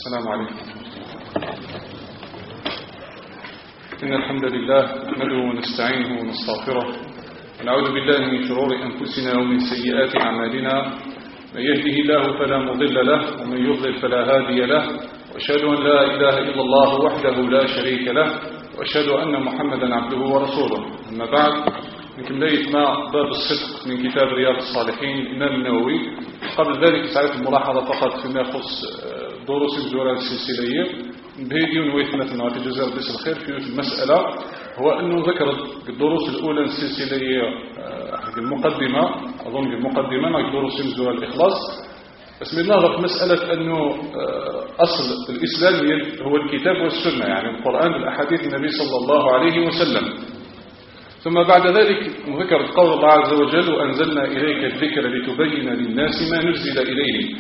السلام عليكم. إن الحمد لله نحمده ونستعينه ونستغفره ونعوذ بالله من شرور أنفسنا ومن سيئات أعمالنا. من يهده الله فلا مضل له ومن يضلل فلا هادي له، وأشهد أن لا إله إلا الله وحده لا شريك له، وأشهد أن محمدا عبده ورسوله. أما بعد، نكمل مع باب الصدق من كتاب رياض الصالحين الإمام النووي. قبل ذلك سألت الملاحظة فقط فيما يخص دروس الجولة السلسلية بهيدي ونويت مثلا في جزاء بس الخير في المسألة، هو أنه ذكر الدروس الأولى السلسلية المقدمة، أظن المقدمة مع دروس الجولة الإخلاص. بس من نظر في مسألة أنه أصل الإسلام هو الكتاب والسنة، يعني القرآن والأحاديث النبي صلى الله عليه وسلم. ثم بعد ذلك ذكر قول الله عز وجل: وأنزلنا إليك الذكر لتبين للناس ما نزل إليهم.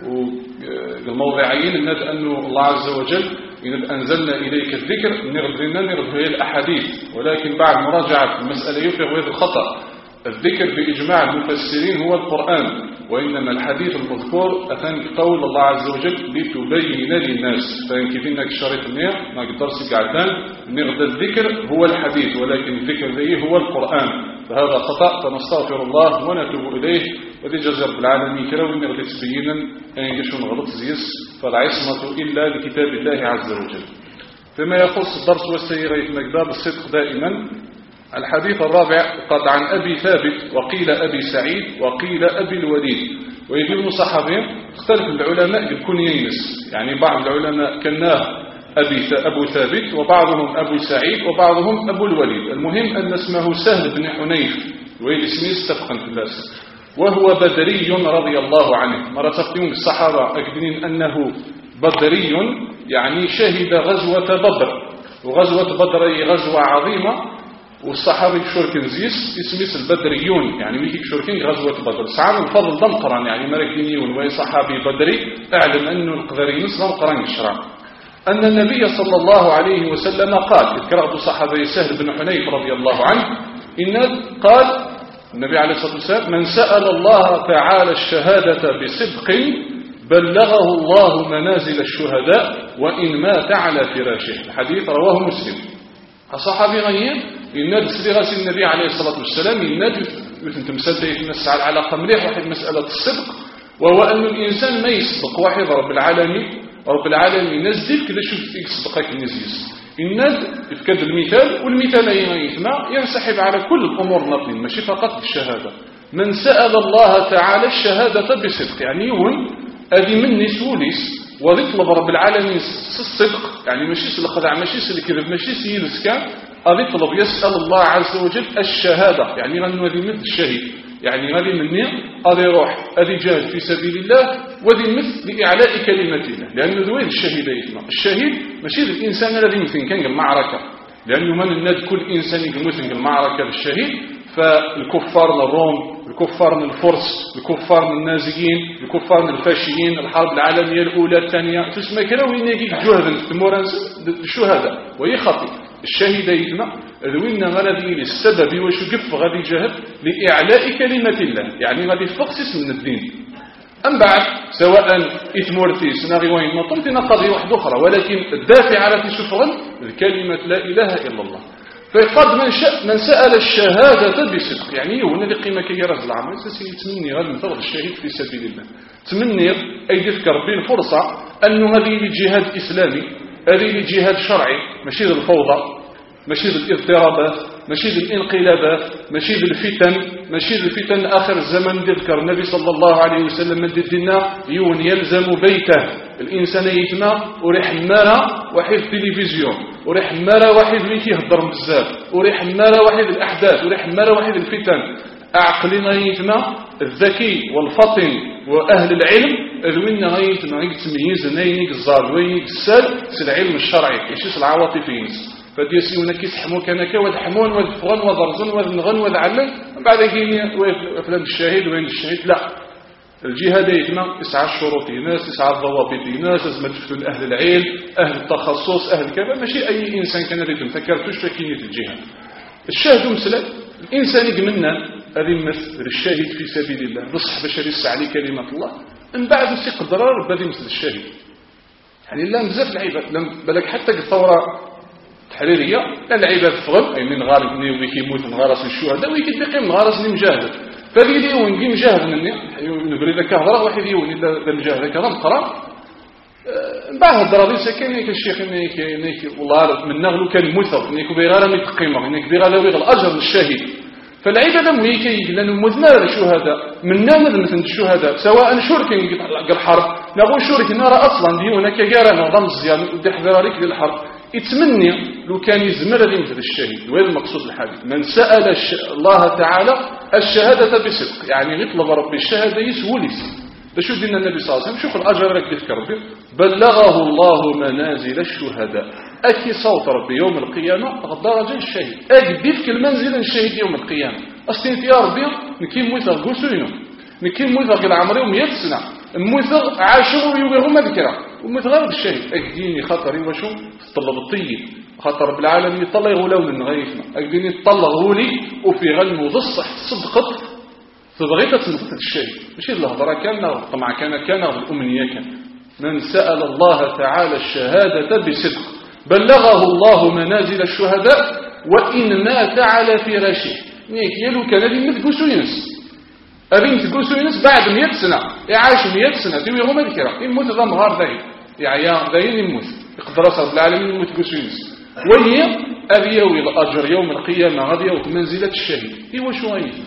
والموضعين الناس أنه الله عز وجل إن أنزلنا إليك الذكر نرد هي الأحاديث، ولكن بعد مراجعة المسألة يفرغ هذا الخطأ. الذكر بإجماع المفسرين هو القرآن، وإنما الحديث المذكور أثنى قول الله عز وجل لتبين للناس. فإن كيف إنك شريط النير ما قدرت قعدان نرد الذكر هو الحديث، ولكن الذكر ذي هو القرآن، فهذا خطأ، فنستغفر الله ونتوب إليه. وذي جزر بالعالمين كراوي نرد تبينا أن يشون غلط زيس، فالعصمة إلا لكتاب الله عز وجل. فيما يخص الدرس والسيرة في مقدار الصدق دائما، الحديث الرابع قد عن أبي ثابت وقيل أبي سعيد وقيل أبي الوليد. ويجب صحابين اختلف العلماء بالكنيين، يعني بعض العلماء كناه أبو ثابت، وبعضهم أبو سعيد، وبعضهم أبو الوليد. المهم أن اسمه سهل بن حنيف، ويسميه استفقا في الناس، وهو بدري رضي الله عنه. مرة تقديم الصحابة أكدين أنه بدري، يعني شهد غزوة بدر، وغزوة بدر هي غزوة عظيمة، والصحابي شوركن زيس اسميس البدريون، يعني ميكي شوركن غزوة بدر. سعام الفضل دمقران، يعني مركينيون وهي صحابي بدري، اعلم أنه القذريين دمقران الشرع. أن النبي صلى الله عليه وسلم قال، اذكرت صحابي سهل بن حنيف رضي الله عنه، إن قال النبي عليه الصلاة والسلام: من سأل الله تعالى الشهادة بصدق بلغه الله منازل الشهداء وإن مات على فراشه. الحديث رواه مسلم. الصحابي غير النادي صديغة النبي عليه الصلاة والسلام النادي مثل تمثال يتمسع على العلاقة مليح واحد مسألة الصدق، وهو أن الإنسان ما يصدق واحد رب العالمين نزل كذا شوف فيك صدقك النزيز. الناد يفكد المثال، والمثال ينسحب على كل الأمور النطلين، ماشي فقط الشهادة. من سأل الله تعالى الشهادة بصدق، يعني يون هذه من سوليس ويطلب رب العالمين الصدق، يعني ماشي الخدع، ماشي الكذب، ماشي سيلس كان يطلب يسأل الله عز وجل الشهادة، يعني غنو مثل الشهيد، يعني غادي مني غادي يروح غادي جاهد في سبيل الله، وذي مثل لإعلاء كلمة الله، لأنه ذوين الشهيد الشهيد ماشي الإنسان الذي يمكن كان المعركة، لأنه من الناد كل إنسان يمكن المعركة بالشهيد. فالكفار الروم، الكفار الفرس، الكفار النازيين، الكفار الفاشيين، الحرب العالمية الأولى الثانية تسمى كلا وين يجي جهد تمورانس الشهداء ويخطي الشهيد يجمع ذوين غادي للسبب واش يقف غادي جهد لإعلاء كلمة الله، يعني غادي يفقسس من الدين. أم بعد سواء إثمورتي سناغي وين نطلتنا قضية واحدة أخرى، ولكن الدافع على في شفغل الكلمة لا إله إلا الله. فقد من سأل الشهادة بصدق، يعني هنا لقيمة كي يرز العمل سيتمني غادي نفرض الشهيد في سبيل الله، تمني أي يذكر بين فرصة أنه هذه لجهاد إسلامي، هذه لجهاد شرعي، ماشي للفوضى، ماشي للاضطرابات، ماشي للانقلابات، ماشي للفتن، ماشي للفتن آخر الزمن. يذكر النبي صلى الله عليه وسلم من دينا يون يلزم بيته، الإنسان يتما وريح مرة واحد تلفزيون، وريح مرة واحد اللي كيهضر بزاف، وريح مرة واحد الأحداث، وريح مرة واحد الفتن. عقلنا يتما الذكي والفطن وأهل العلم ذوين غيتما يتميز نينيك الزار وينيك السال العلم الشرعي ماشي العواطفي. فديسيونا كيسحمو كانك وذحمون وذفغن وضرزن وذنغن وذعلن، بعد كاين افلام الشهيد وين الشهيد. لا، الجهاد يتما يسعى الشروط ناس، يسعى الضوابط ناس، لازم تفتون اهل العلم، اهل التخصص، اهل كذا، ماشي اي انسان كان يريد فكرتوش فكينيه الجهاد. الشاهد مسلم الانسان يقمنا هذه مثل الشاهد في سبيل الله بصح باش يسعى عليه كلمه الله، من بعد يقدر ربي مثل الشاهد. يعني لا بزاف العباد بالك حتى الثورة التحريرية لا العباد فغل أي من غارس ني كيموت من غارس الشهداء ويكدقي من غارس ني مجاهد فهذه اليوم كي مجاهد نبري ذاك هضره واحد يوم إذا مجاهد كذا نقرأ بعد هضره دي سكن ياك الشيخ انك والله من نغلو كان مثر انك بغير ما تقيمه انك بغير لا الاجر الشهيد فالعباده مهيكي لانه مذنب الشهداء من نمد مثل الشهداء سواء شركين الحرب نقول شرك نرى اصلا دي هناك جاره نظام زيان ودي حذرك للحرب يتمنى لو كان يزمر غير مثل الشهيد وهذا المقصود الحديث من سال الله تعالى الشهاده بصدق يعني يطلب ربي الشهاده يسوليس باش يدينا النبي صلى الله عليه وسلم شوف الاجر راك تذكر ربي بلغه الله منازل الشهداء اكي صوت ربي يوم القيامه درجه الشهيد اكديك المنزل الشهيد يوم القيامه استنت يا ربي نكيم موثق قوسينو نكيم موثق العمر 100 سنه موثق عاشوا يوم ذكرى ومتغرب الشهيد اكديني خطري وشو طلب الطيب خاطر رب العالمين يطلع يغولوا من غيثنا اكديني يطلع غولي وفي غنم وضصح صدقت فبغيت تنطق الشيء ماشي الهضره كان الطمع كان الامنيه كان من سال الله تعالى الشهاده بصدق بلغه الله منازل الشهداء وان مات على فراشه نيك يلو كان اللي متقوسينس ابين تقوسينس بعد 100 سنه يعيش 100 سنه تيوي هما ذكرى يموت ذا مغار داي يعيا داين يموت يقدر رب العالمين يموت قوسينس وهي ابيوي الاجر يوم القيامه غادي منزله الشهيد ايوا شو غايف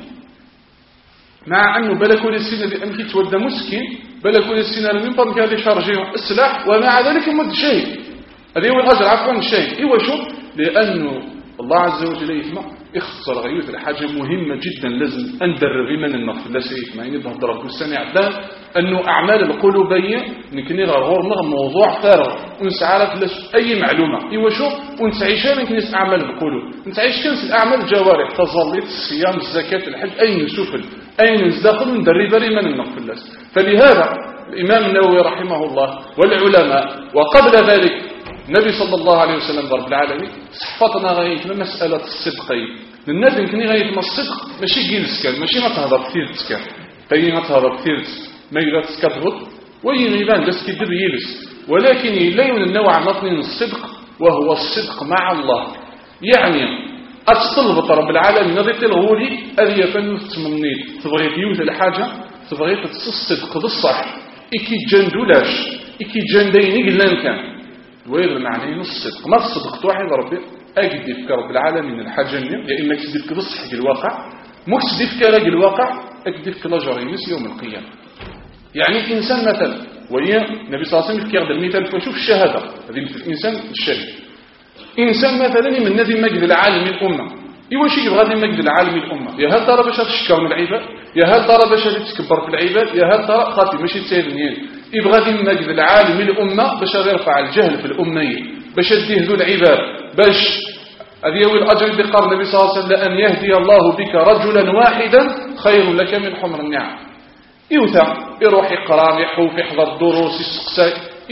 مع أنه بلكون السنة بأمكي تودى مسكين بلكون السنة من طنك هذه شارجين السلاح ومع ذلك يمد الشهيد هذه هو الأجر عفوا الشهيد إيوه شو لأنه الله عز وجل يسمع اختصر غيوث الحاجة مهمة جدا لازم أندرب من النقف لا سيف ما ينبه ضرب السنة عدان أنه أعمال القلوبية نكني غرور موضوع فارغ ونسعى لك أي معلومة إيوه شو ونسعيشان نكني أعمال القلوب نسعيش كنس أعمال الجوارح تظليت الصيام الزكاة الحج أي نسوفل أين ندخل ندرب من النقف اللاس فلهذا الإمام النووي رحمه الله والعلماء وقبل ذلك النبي صلى الله عليه وسلم ضرب العالمين صفتنا غاية من مسألة الصدقين الناس يمكن غاية من الصدق ماشي جيلس كان ماشي ما تهضر كثير تسكن فهي ما تهضر كثير ما يقدر تسكتغط ويغيبان بس كيدب يلس ولكن يلين النوع نطنين الصدق وهو الصدق مع الله يعني أتصلبط رب العالمين نضيت الغولي أذي يفنو تمنيت تبغي تيوث الحاجة تبغي تصدق بالصح إكي جندولاش إكي جندين قلان كان ويغير معنى الصدق ما تصدقت واحد ربي أجدفك رب العالمين الحاجة يا إما كدفك بالصح الواقع مكسدفك لك الواقع أجدفك لجرينس يوم القيامة يعني إنسان مثلا وهي النبي صلى الله عليه وسلم يقدر المثال فشوف الشهادة هذه مثل الإنسان الشهيد إنسان مثلا من نادي مجد العالم الأمة إيواش يبغى مجد العالم الأمة يا هل ترى باش تشكر من العباد يا هل ترى باش تتكبر في العباد يا هل ترى خاطي ماشي تسالني يبغى مجد العالم الأمة باش يرفع الجهل في الأمية باش يهدوا العباد باش هذه هو الأجر اللي قال النبي صلى الله عليه وسلم لأن يهدي الله بك رجلا واحدا خير لك من حمر النعم يوثى يروح يقرا يحوف يحضر الدروس يسقسى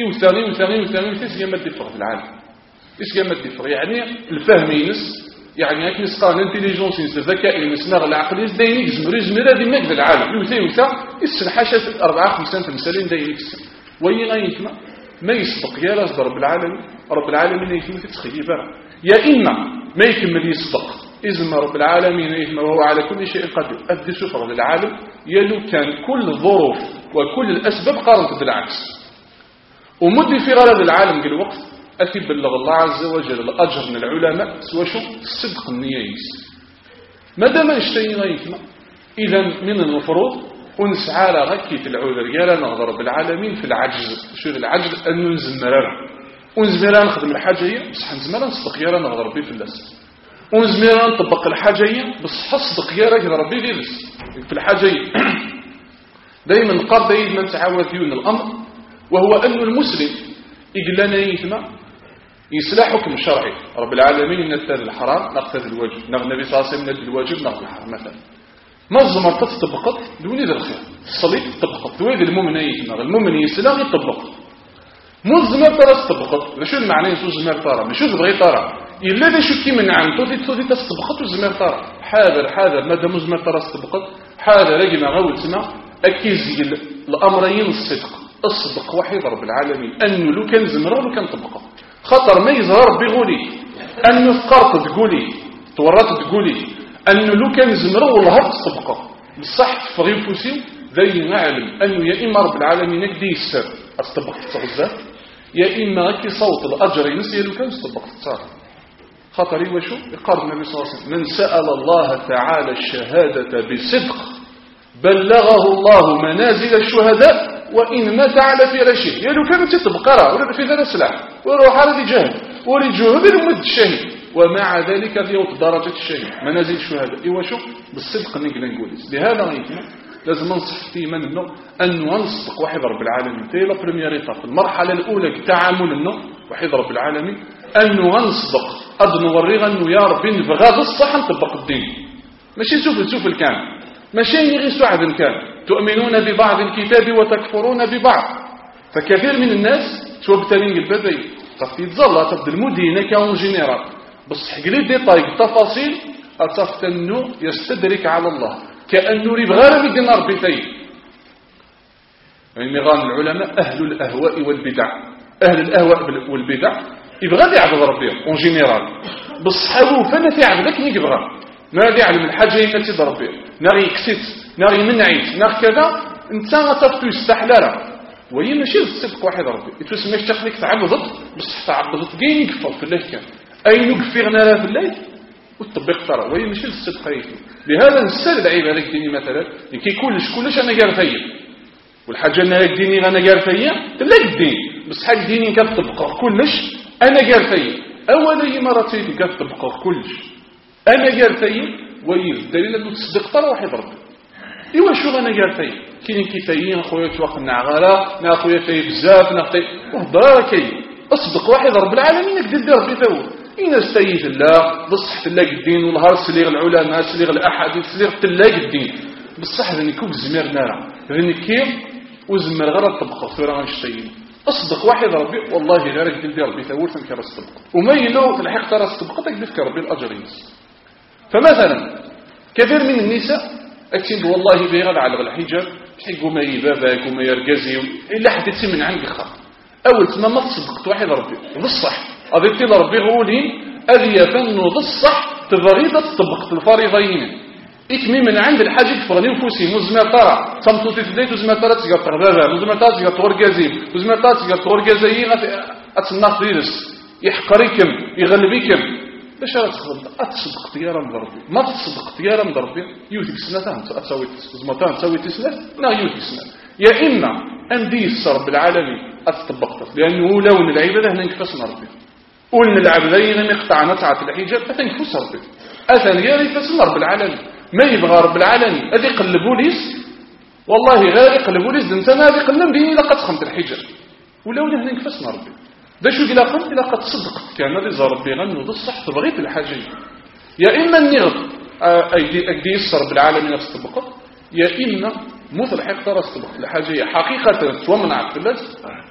يوثى سيما الدفر في العالم سيما الدفر يعني الفهم ينس يعني هيك نسقان انتليجونس الذكاء ينسنغ العقل يزدين يزمر هذه مجد العالم يوثى يسن حاشا 4 5 تمثالين داين يكسر وين غيثما ما يصدق يا راس رب العالمين رب العالمين يكمل تتخيل يا إما ما يكمل يصدق إذن رب العالمين يكمل وهو على كل شيء قدير أدي سفر للعالم يلو كان كل الظروف وكل الأسباب قارنت بالعكس ومد في غرض العالم في الوقت أتي بلغ الله عز وجل الأجر من العلماء سوى شو الصدق النيايس ما دام نشتين غيثما إذا من المفروض ونسعى لغكية العذر يا نغضر رب العالمين في العجز شو العجز أن ننزمرر ونزميران نخدم الحاجية بصح نزميران نصدق يا نغضر ربي في اللس ونزميران نطبق الحاجية بصح صدق يا راجل ربي في اللس في الحاجية دايما قال دايما نتعاود ديون الأمر وهو أن المسلم إقلانا يثمى يسلح حكم شرعي رب العالمين نتذ الحرام نقتذ الواجب النبي صلى الله عليه وسلم نتذ الواجب نقتذ الحرام مثلا ما الزمر تطبقت دوني ذا الخير الصليب تطبقت دويد المؤمن يثمى المؤمن يسلح يطبق مو الزمر ترى تطبقت شو المعنى يسو الزمر ترى مش بغي ترى إلا ذا شو كي من عن تودي تطبقت الزمر ترى حاذر مادام الزمر ترى تطبقت حاذر رجل غاول تسمع أكيز الأمرين الصدق أصدق وحيد رب العالمين أنه لو كان زمره لو كان طبقه خطر ما يظهر بيقولي أنه فقرت تقولي تورط تقولي أنه لو كان زمره والله تطبقه بصح فغير فوسيو ذي نعلم أنه يا إما رب العالمين يقدي يسر أصطبق التغزات يا إما كي صوت الأجر ينسي لو كان أصطبق التصار خطري وشو يقال النبي صلى الله عليه وسلم من سأل الله تعالى الشهادة بصدق بلغه الله منازل الشهداء وإن مات على فراشه يا لو كانت تبقرة ولا في ذا سلاح وروح على جهل ولجهد المد الشهيد ومع ذلك ذي درجة الشهيد منازل الشهداء إيوا شو بالصدق نقدر نقول لهذا غيثنا لازم ننصح في من انه انه نصدق وحيد رب العالمين تي لا بريمير ايطاب المرحله الاولى كتعامل انه وحيد رب العالمين انه نصدق قد نوريغ انه يا ربي نبغى بصح نطبق الدين ماشي نشوف الكامل ماشي غير سعد كان تؤمنون ببعض الكتاب وتكفرون ببعض فكثير من الناس شو بتالين البدايه تصفي يتظل تبدا المدينه كاون جينيرال بصح قلي ديتاي التفاصيل اتصفت انه يستدرك على الله كأنه يبغى مدين ربي تاي يعني غان العلماء أهل الأهواء والبدع أهل الأهواء والبدع يبغى يعبد ربي اون جينيرال بالصحابه فانا في عبدك يبغى ما يعلم الحاجه التي ربي ناري يكسيت ناري منعيت نار كذا انت غتفتو يستحلل وهي ماشي الصدق واحد ربي يتسمى تخليك تعبدت بصح تعبدت كاين يكفر في الله كان اي نكفرنا لا في الله وتطبق ترى وهي ماشي الصدق هيك لهذا نسال العيب هذاك ديني مثلا كي كلش انا قال فيا والحاجه انا هاك ديني انا قال فيا لا الدين بصح هاك ديني كتطبق كلش انا قال فيا اولا مرتين كتطبق كلش انا قال فيا وهي الدليل انه تصدق ترى واحد ربي ايوا شو انا قال فيا كاين كيفايين خويا توقف نعغلا نا خويا فاي بزاف نا خويا وهضره كاين اصدق واحد رب العالمين يقدر يدير ربي تو إن استيت الله بصح تلاقي الدين والنهار سليغ العلماء سليغ الأحاديث سليغ تلاقي الدين بصح ذني كوب زمير نارا ذني كيف وزمر غير طبقة ثورة غنشتين أصدق واحد ربي والله غير يقدر ربي ثور ثم راس طبقة وما يلو في الحقيقة راس طبقة تقدر ربي الأجر ينس فمثلا كثير من النساء أكيد والله بيغل على الحجاب يحقوا ما يبابك وما يرقزي إلا حد يتسي من عندك خاف أول ما تصدقت واحد ربي بالصح أضيت لربي غولين أذي يفنوا بالصح تضريدة طبقت الفريضين إكمي من عند الحاج يكفرني وفوسي مزمار ترى صمتوتي تديت وزمار ترى تسقط تغذاذا وزمار ترى تسقط تغرقازيم وزمار ترى تسقط تغرقازيين أتصناف ديرس يحقريكم يغلبيكم باش أتصدق أتصدق تيارا من ربي ما تصدق تيارا من ربي يوتيك سنتان أتسوي زمتان تسوي تسنة لا يوتيك سنة يا إما أندي السرب العالمي أتطبقت لأنه لون العبادة هنا انكفصنا ربي قلنا العبدين يقطع نتعة الحجاب أتنكفص ربي أثنيا يفصل رب العالمين ما يبغى رب العالمين أذي قلبوا ليس والله غير يقلبوا ليس دنسانا أذي قلنا بيني لقد خمت الحجاب ولولا هنا انكفصنا ربي ده شو إلا قلت إلا قد صدقت كان ذي ربي غنو ذي الصح تبغيت الحاجة يا إما النغض أيدي يسر بالعالمين أتطبقت يا إما مثل حق ترى أتطبقت الحاجة حقيقة تومنع في الله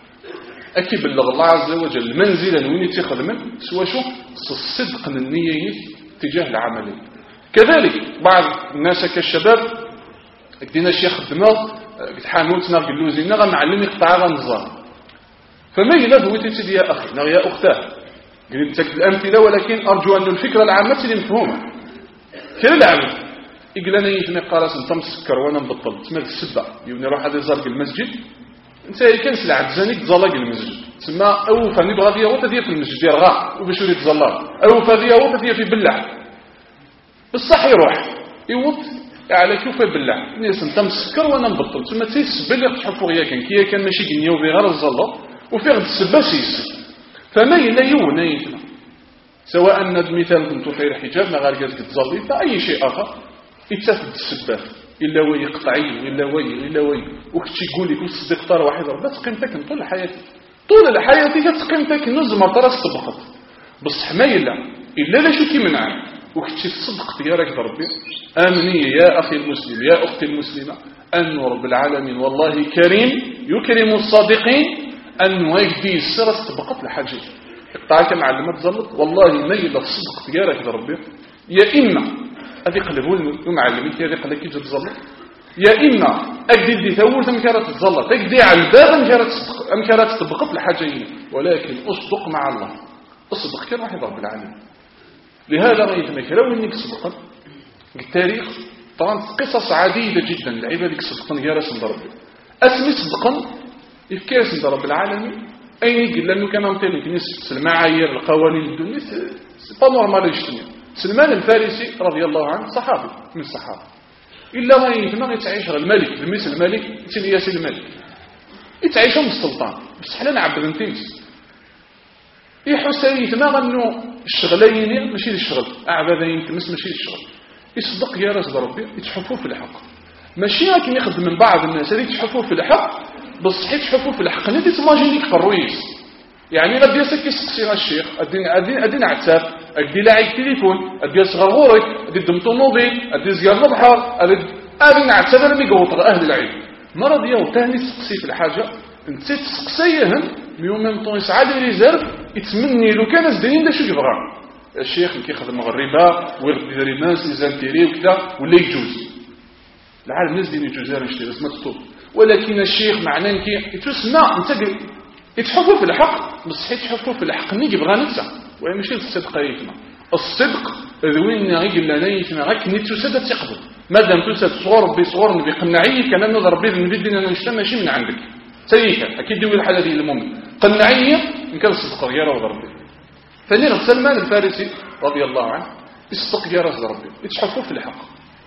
أكيد بلغ الله عز وجل منزلا وين يتخذ منه سوى شو الصدق النية تجاه العملية كذلك بعض الناس كالشباب دينا الشيخ الدماغ بتحانوت ناقل اللوزينا غنعلم يقطع غنظام فما يلاه هو تيسيدي يا أخي يا أختاه قلت لك الأمثلة ولكن أرجو أن الفكرة العامة اللي مفهومة كلا العمل إقلانا يتمي قارس انت مسكر وانا مبطل تسمى السبع يوني روح هذا زرق المسجد انت كان سلع عدزانيك تزلق المسجد تسمى او فاني بغا فيها وتا في المسجد ديال غا وباش يريد تزلق او فيها وتا في بلع بصح يروح يوط على كيف يبلع الناس انت مسكر وانا مبطل تسمى تيسبل اللي تحفوا غيا كان ماشي كنيو في غير الزلق وفي غد السبا سيس فما يلا يونا سواء مثال كنتو في الحجاب ما غير كازك تزلي تا اي شيء اخر يتسافد السباب إلا وي يقطعي إلا وي وكتشي يقول لك وصدق طار واحد بس قيمتك طول حياتي طول حياتي قيمتك نزم طرس طبقت بصح ما إلا لا شو كي منعك وكتشي تصدق يا راك ربي آمني يا أخي المسلم يا أختي المسلمة أن رب العالمين والله كريم يكرم الصادقين أن يهدي السر طبقت الحاجة اقطعك معلمات زلط والله ما إلا تصدق يا راك ربي يا إما هذه قلبوا المعلمين هذه قال لك يجي تظلم يا إما أجدي دي ثور أمكارة تتظلط أجدي على الباب أمكارة تطبق الحاجة ولكن أصدق مع الله أصدق كما حفظ رب العالمين. لهذا رأيت لو إنك صدقا التاريخ طبعا قصص عديدة جدا لعبادك صدقا يا رسول ربي أسمي صدقا إفكاس رب العالمين أين يقول لأنه كان أمتلك نسبة المعايير القوانين الدنيا سيبا نورمال يجتمع. سلمان الفارسي رضي الله عنه صحابي من الصحابة إلا ما يتمنى يتعيش الملك المثل الملك تلياس الملك يتعيش السلطان بس حلال عبد الانتيس يحس يتمنى أنه الشغلين ماشي الشغل أعبادين تمس ماشي الشغل يصدق يا رسول ربي يتحفوا في الحق ماشي لكن ياخذ من بعض الناس اللي يتحفوا في الحق بصح يتحفوا في الحق ندي تماجينيك في الرويس يعني لا ديالك يسقسي الشيخ ادين عتاب ادي لاعب تليفون ادي صغر غورك ادي دمتو نوضي ادي زيار البحر ادي عتاب انا ميقوط اهل العلم مرض ياو ثاني تسقسي في الحاجه انت تسقسيهم ميو ميم طون يسعد ريزيرف يتمني لو كان زدين دا شو يبغى الشيخ كيخدم الربا ويرد لي ناس لي زانتيري وكذا ولا يجوز العالم الناس دين يجوز يشتري اسمه تطوب ولكن الشيخ معناه كي تسمع انت يتحفوا في الحق بصح يتحفوا في الحق نيجي بغا نفسه ولا ماشي الصدق يتما الصدق ذوين غير لا يتما غير ني تسد تقبل مادام تسد صغور بصغور نبي قنعيه كان نظر ربي نبي انا نشتم ماشي من عندك سيك اكيد دوي الحاله ديال المؤمن قنعيه ان كان الصدق غير ربي فنير سلمان الفارسي رضي الله عنه يصدق يا رسول ربي يتحفوا في الحق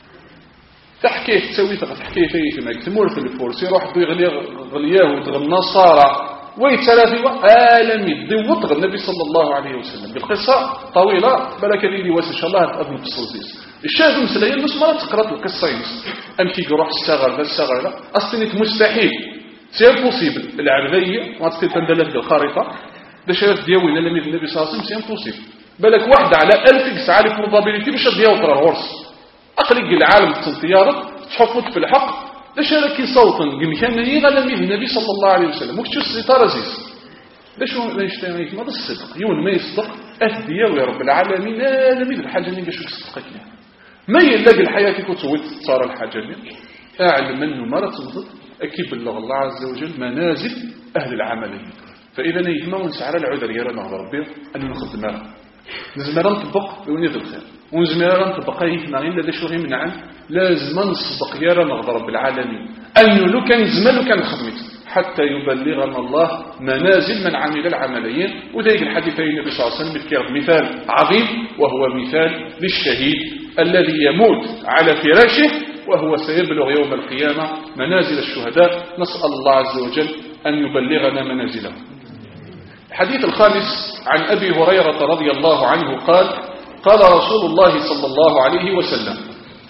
تحكي تسوي تحكي في ما يكتمور في الفرس يروح غلياه وتغ النصارى ويتلاثي عالم يدوط النبي صلى الله عليه وسلم بالقصة طويلة بالك اللي واس إن شاء الله أبن التصوصيص الشاهد مسلية نص مرة تقرأ القصة ينص أمكي يروح السغر لا أصلا مستحيل سير بوسيبل العربية ما تقدر تندلت بالخارطة ده شاف ديوين اللي من النبي صلى الله عليه وسلم سير بوسيبل بالك واحدة على 1000 يسعى لي probability باش ديال طرا غرس أقلق العالم الطيارة تحفظ في الحق ليش لك صوتا كان يغلى النبي صلى الله عليه وسلم وكتشو السيطرة زيز ليش ما يشتغل ما بالصدق يون ما يصدق أهدية يا رب العالمين لم يدر حاجة نيجا شو تصدقك ما يلاقي الحياة كتوت صار الحاجة أعلم منه مرة تصدق أكيد بالله الله عز وجل منازل أهل العملية فإذا يجمع ونسعر العذر يا ربي أن نخدمها نزمرا نطبق ونيذ الخير ونزمرا نطبق يجمعين لدى شو غير من عن لازم نصدق يا رب العالمين أن لو كان زمان كان خدمت حتى يبلغنا الله منازل من عمل العمليين وذلك الحديث النبي صلى الله عليه وسلم يذكر مثال عظيم وهو مثال للشهيد الذي يموت على فراشه وهو سيبلغ يوم القيامة منازل الشهداء نسأل الله عز وجل أن يبلغنا منازله. الحديث الخامس عن أبي هريرة رضي الله عنه قال قال رسول الله صلى الله عليه وسلم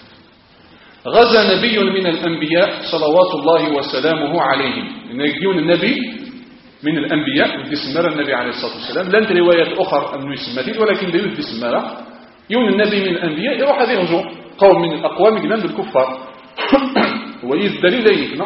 غزا نبي من الأنبياء صلوات الله وسلامه عليه يجيون النبي من الأنبياء يسمى النبي عليه الصلاة والسلام لن رواية أخرى أنه يسمى ولكن لا يسمى يون النبي من الأنبياء يروح هذه يغزو قوم من الأقوام جنان بالكفار ويدليل يكنا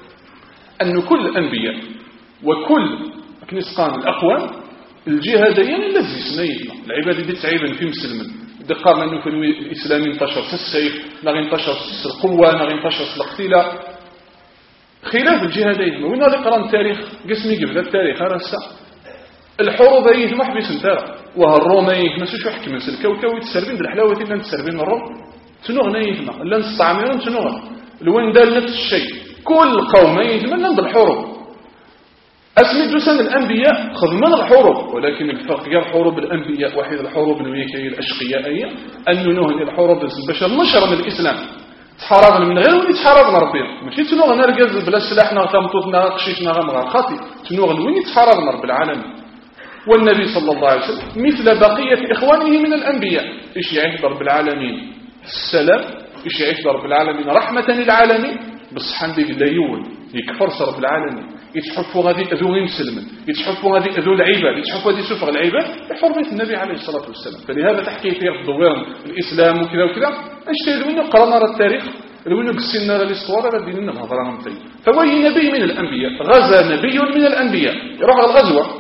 أن كل الأنبياء وكل كنسقان الأقوام الجهادين الذي سنيتنا العبادة دي تعيبا في مسلم دقار أنه في الإسلام انتشر في السيف نغي انتشر في القوة نغي انتشر في الاقتلاع خلاف الجهادين وين اللي قرأ التاريخ قسمي قبل التاريخ هرسا الحروب هي محبس انتهى وهالرومين ما سوش يحكي من الكوكب يتسربين بالحلاوة إلا تسربين الروم تنوغ نيفنا إلا نستعمرون تنوغ الوين دار نفس الشيء كل قوم يتمنى بالحروب أسمي دوسان الأنبياء خذمان الحروب ولكن الفرق غير حروب الأنبياء واحد الحروب الويكية الأشقيائية أن نهن الحروب البشر نشر من الإسلام تحاربنا من غير وين تحاربنا ربنا ماشي تنوغ نرجع بلا سلاحنا غمطوطنا قشيشنا غمغا خاطي تنوغ وين تحاربنا رب العالمين والنبي صلى الله عليه وسلم مثل بقية إخوانه من الأنبياء إيش يعيش رب العالمين السلام إيش يعيش رب العالمين رحمة للعالمين بصحان ديك لا يول يكفر رب العالمين يتحفوا غادي أذو مسلم يتحفوا غادي أذو العباد يتحفوا غادي سفر العباد بحرمة النبي عليه الصلاة والسلام فلهذا تحكي فيه الضوان الإسلام وكذا وكذا أشتهي لوين قرأنا التاريخ لوين قسينا الاسطوانة بدينا نهضر عن طيب فوي نبي من الأنبياء غزا نبي من الأنبياء يروح على الغزوة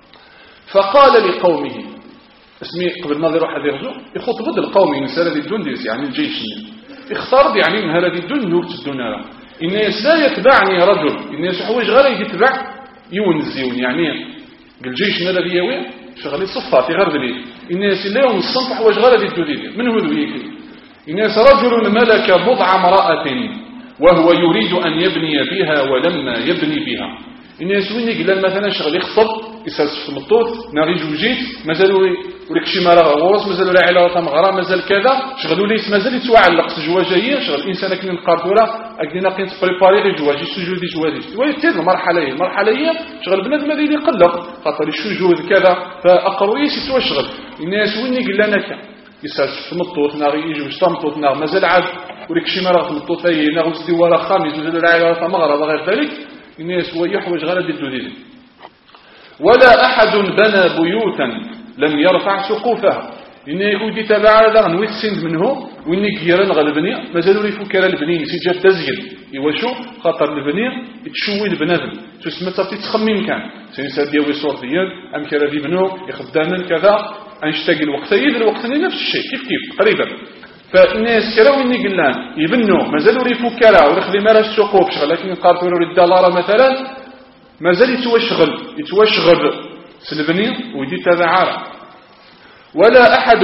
فقال لقومه اسمي قبل ما يروح هذا يغزو يخطب ضد القوم نسال الجنديس يعني الجيش اخترض يعني من هذه الدنيا نورت الدنيا الناس لا يتبعني رجل الناس حوايج غير يتبع يونزيون يعني الجيش الذي يوي شغل صفاتي غير ذلك الناس لا ينصنف حوايج غير الدنيا من هو ذلك الناس رجل ملك بضع امرأة وهو يريد أن يبني بها ولما يبني بها الناس وين يقول مثلا شغل يخطب يسلس في المطوط ناري جوجيت مازالوا ولك شي مرة غوص مازالوا لا علاقة مغرى مازال كذا شغلوا ليس مازال يتوعلق جواجيه شغل الانسان كاين القارطوره اكدينا كاين بريباري لي جواجي سجود جواجي ويتد المرحله هي شغل بنادم اللي يقلق خاطر الشجود كذا فاقروي سيتو شغل الناس وين يقول لنا يسلس في المطوط ناري يجي باش تمطوط نار مازال عاد ولك شي مرة في المطوط هي نار ورا خامس مازال لا علاقة مغرى غير ذلك الناس هو يحوج غير ديدو ولا أحد بنى بيوتا لم يرفع سقوفها إن يقول تبع هذا نويت سند منه وإن كيران غالبني مازالوا يفكر البنين سجاد تزيل يوشو خاطر البنين تشوي البنادم تسمى تفتي تخمم كان سينسى ديالي صورتيا أم كرا دي بنو يخدمن كذا أنشتاق الوقت الوقت نفس الشيء كيف قريبا فالناس كراو إني قلان يبنوا مازالوا يفكرها ويخدم على السقوف شغل لكن قارتوا له الدولار مثلا مازال يتوشغل سلبني ويدي تذعار ولا أحد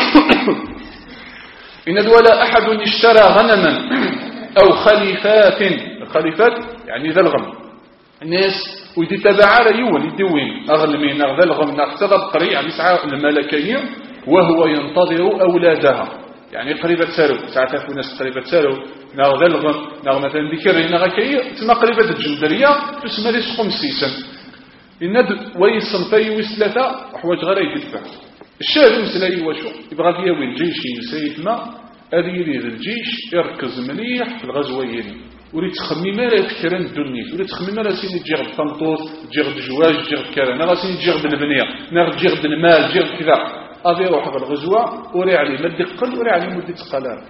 ولا أحد اشترى غنما أو خليفات يعني ذا الغم الناس ويدي تذعار يدوين أغلمين ذا الغم نقتضى الطريق يعني سعى الملكية وهو ينتظر أولادها يعني قريبة تسالو ساعات تكون ناس قريبة تسالو ناغ ذلغم ناغ مثلا ذكر ناغ كي تسمى قريبة الجندرية تسمى ليس خمسيسا الند ويصنفي ويسلثة حواج غير يدفع الشاهد مسلاي وشو يبغى ياوي الجيش سيد ما هذه يريد الجيش يركز مليح في الغزوين وريد تخمم لا يفكر الدنيا وريد تخمم لا سين تجيغ الطنطوط تجيغ الجواج تجيغ كذا ناغ سين تجيغ البنيه ناغ تجيغ المال تجيغ كذا أبي روح بالغزوة وري عليه مد قل وري عليه مدة قلال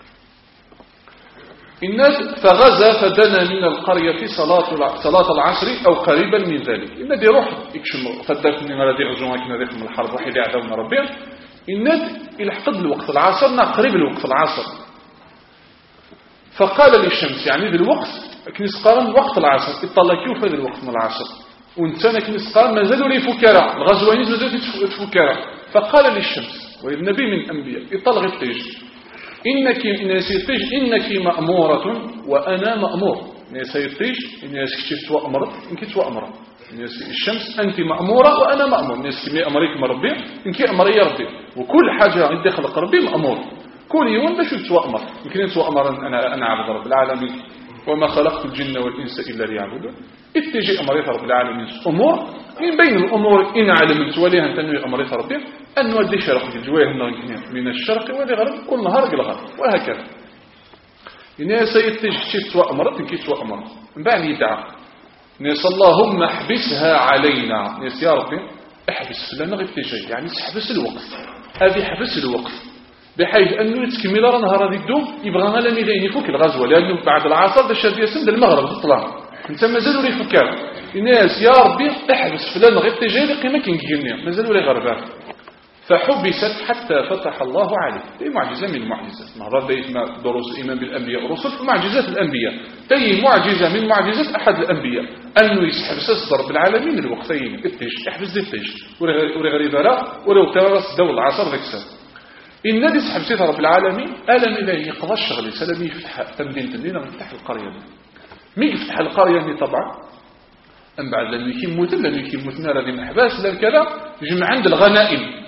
الناس فغزا فدنا من القرية صلاة العصر أو قريبا من ذلك الناس يروح يكشم فدك من هذه غزوة كنا ذيك من الحرب وحيد عدونا ربيع الناس يلحقد الوقت العصر قريب الوقت العصر فقال للشمس يعني ذي الوقت كنس قارن وقت العصر اطلع كيف هذا الوقت من العصر وانتنا كنس قارن مازالوا لي فكرة الغزوين مازالوا تفكرة فقال للشمس والنبي من الأنبياء يطلع التيج إنك مأمورة وأنا مأمور نسيتيج إنك كشفت وأمر إنك تؤمر الشمس أنت مأمورة وأنا مأمور الناس كمية أمريك مربي إنك أمري ربي وكل حاجة عند داخل قربي مأمور كل يوم باش تؤمر يمكن تؤمر أنا عبد رب العالمين وما خلقت الجن والإنس إلا ليعبدون اتجي أمريك رب العالمين أمور من بين الأمور إن علمت وليها تنوي أمريك ربي أن نودي شرق الجواه من الشرق والغرب كل نهار الغرب وهكذا إنها سيتجي وأمرت إنك وأمر من بعد يدعى نيس اللهم احبسها علينا نيس يا ربي احبس لنا غير تجي يعني تحبس الوقت هذه حبس الوقت بحيث أنه يتكمل نهار هذه الدوم يبغى غير ميدان يفك الغزوة لأنه بعد العصر ده شاد يسند المغرب تطلع انت مازالوا لي فكار الناس يا ربي احبس فلان غير تجي لقيمة كنجيني مازالوا لي غربان فحبست حتى فتح الله عليه هي معجزة من المعجزات نهضر دايما دروس الإيمان بالأنبياء والرسل معجزات الأنبياء هي معجزة من معجزات أحد الأنبياء أنه يحبس الضرب العالمين الوقتين التيج يحبس دي التيج ولا غريبة لا ولو ترس دول العصر ذاك السنة النادي حبسيت رب العالمين ألم إليه يقضى الشغل سلام يفتح تمدين يفتح القرية مين يفتح القرية طبعا أم بعد لأنه يكون نار هذه من الحباس لا كذا يجمع عند الغنائم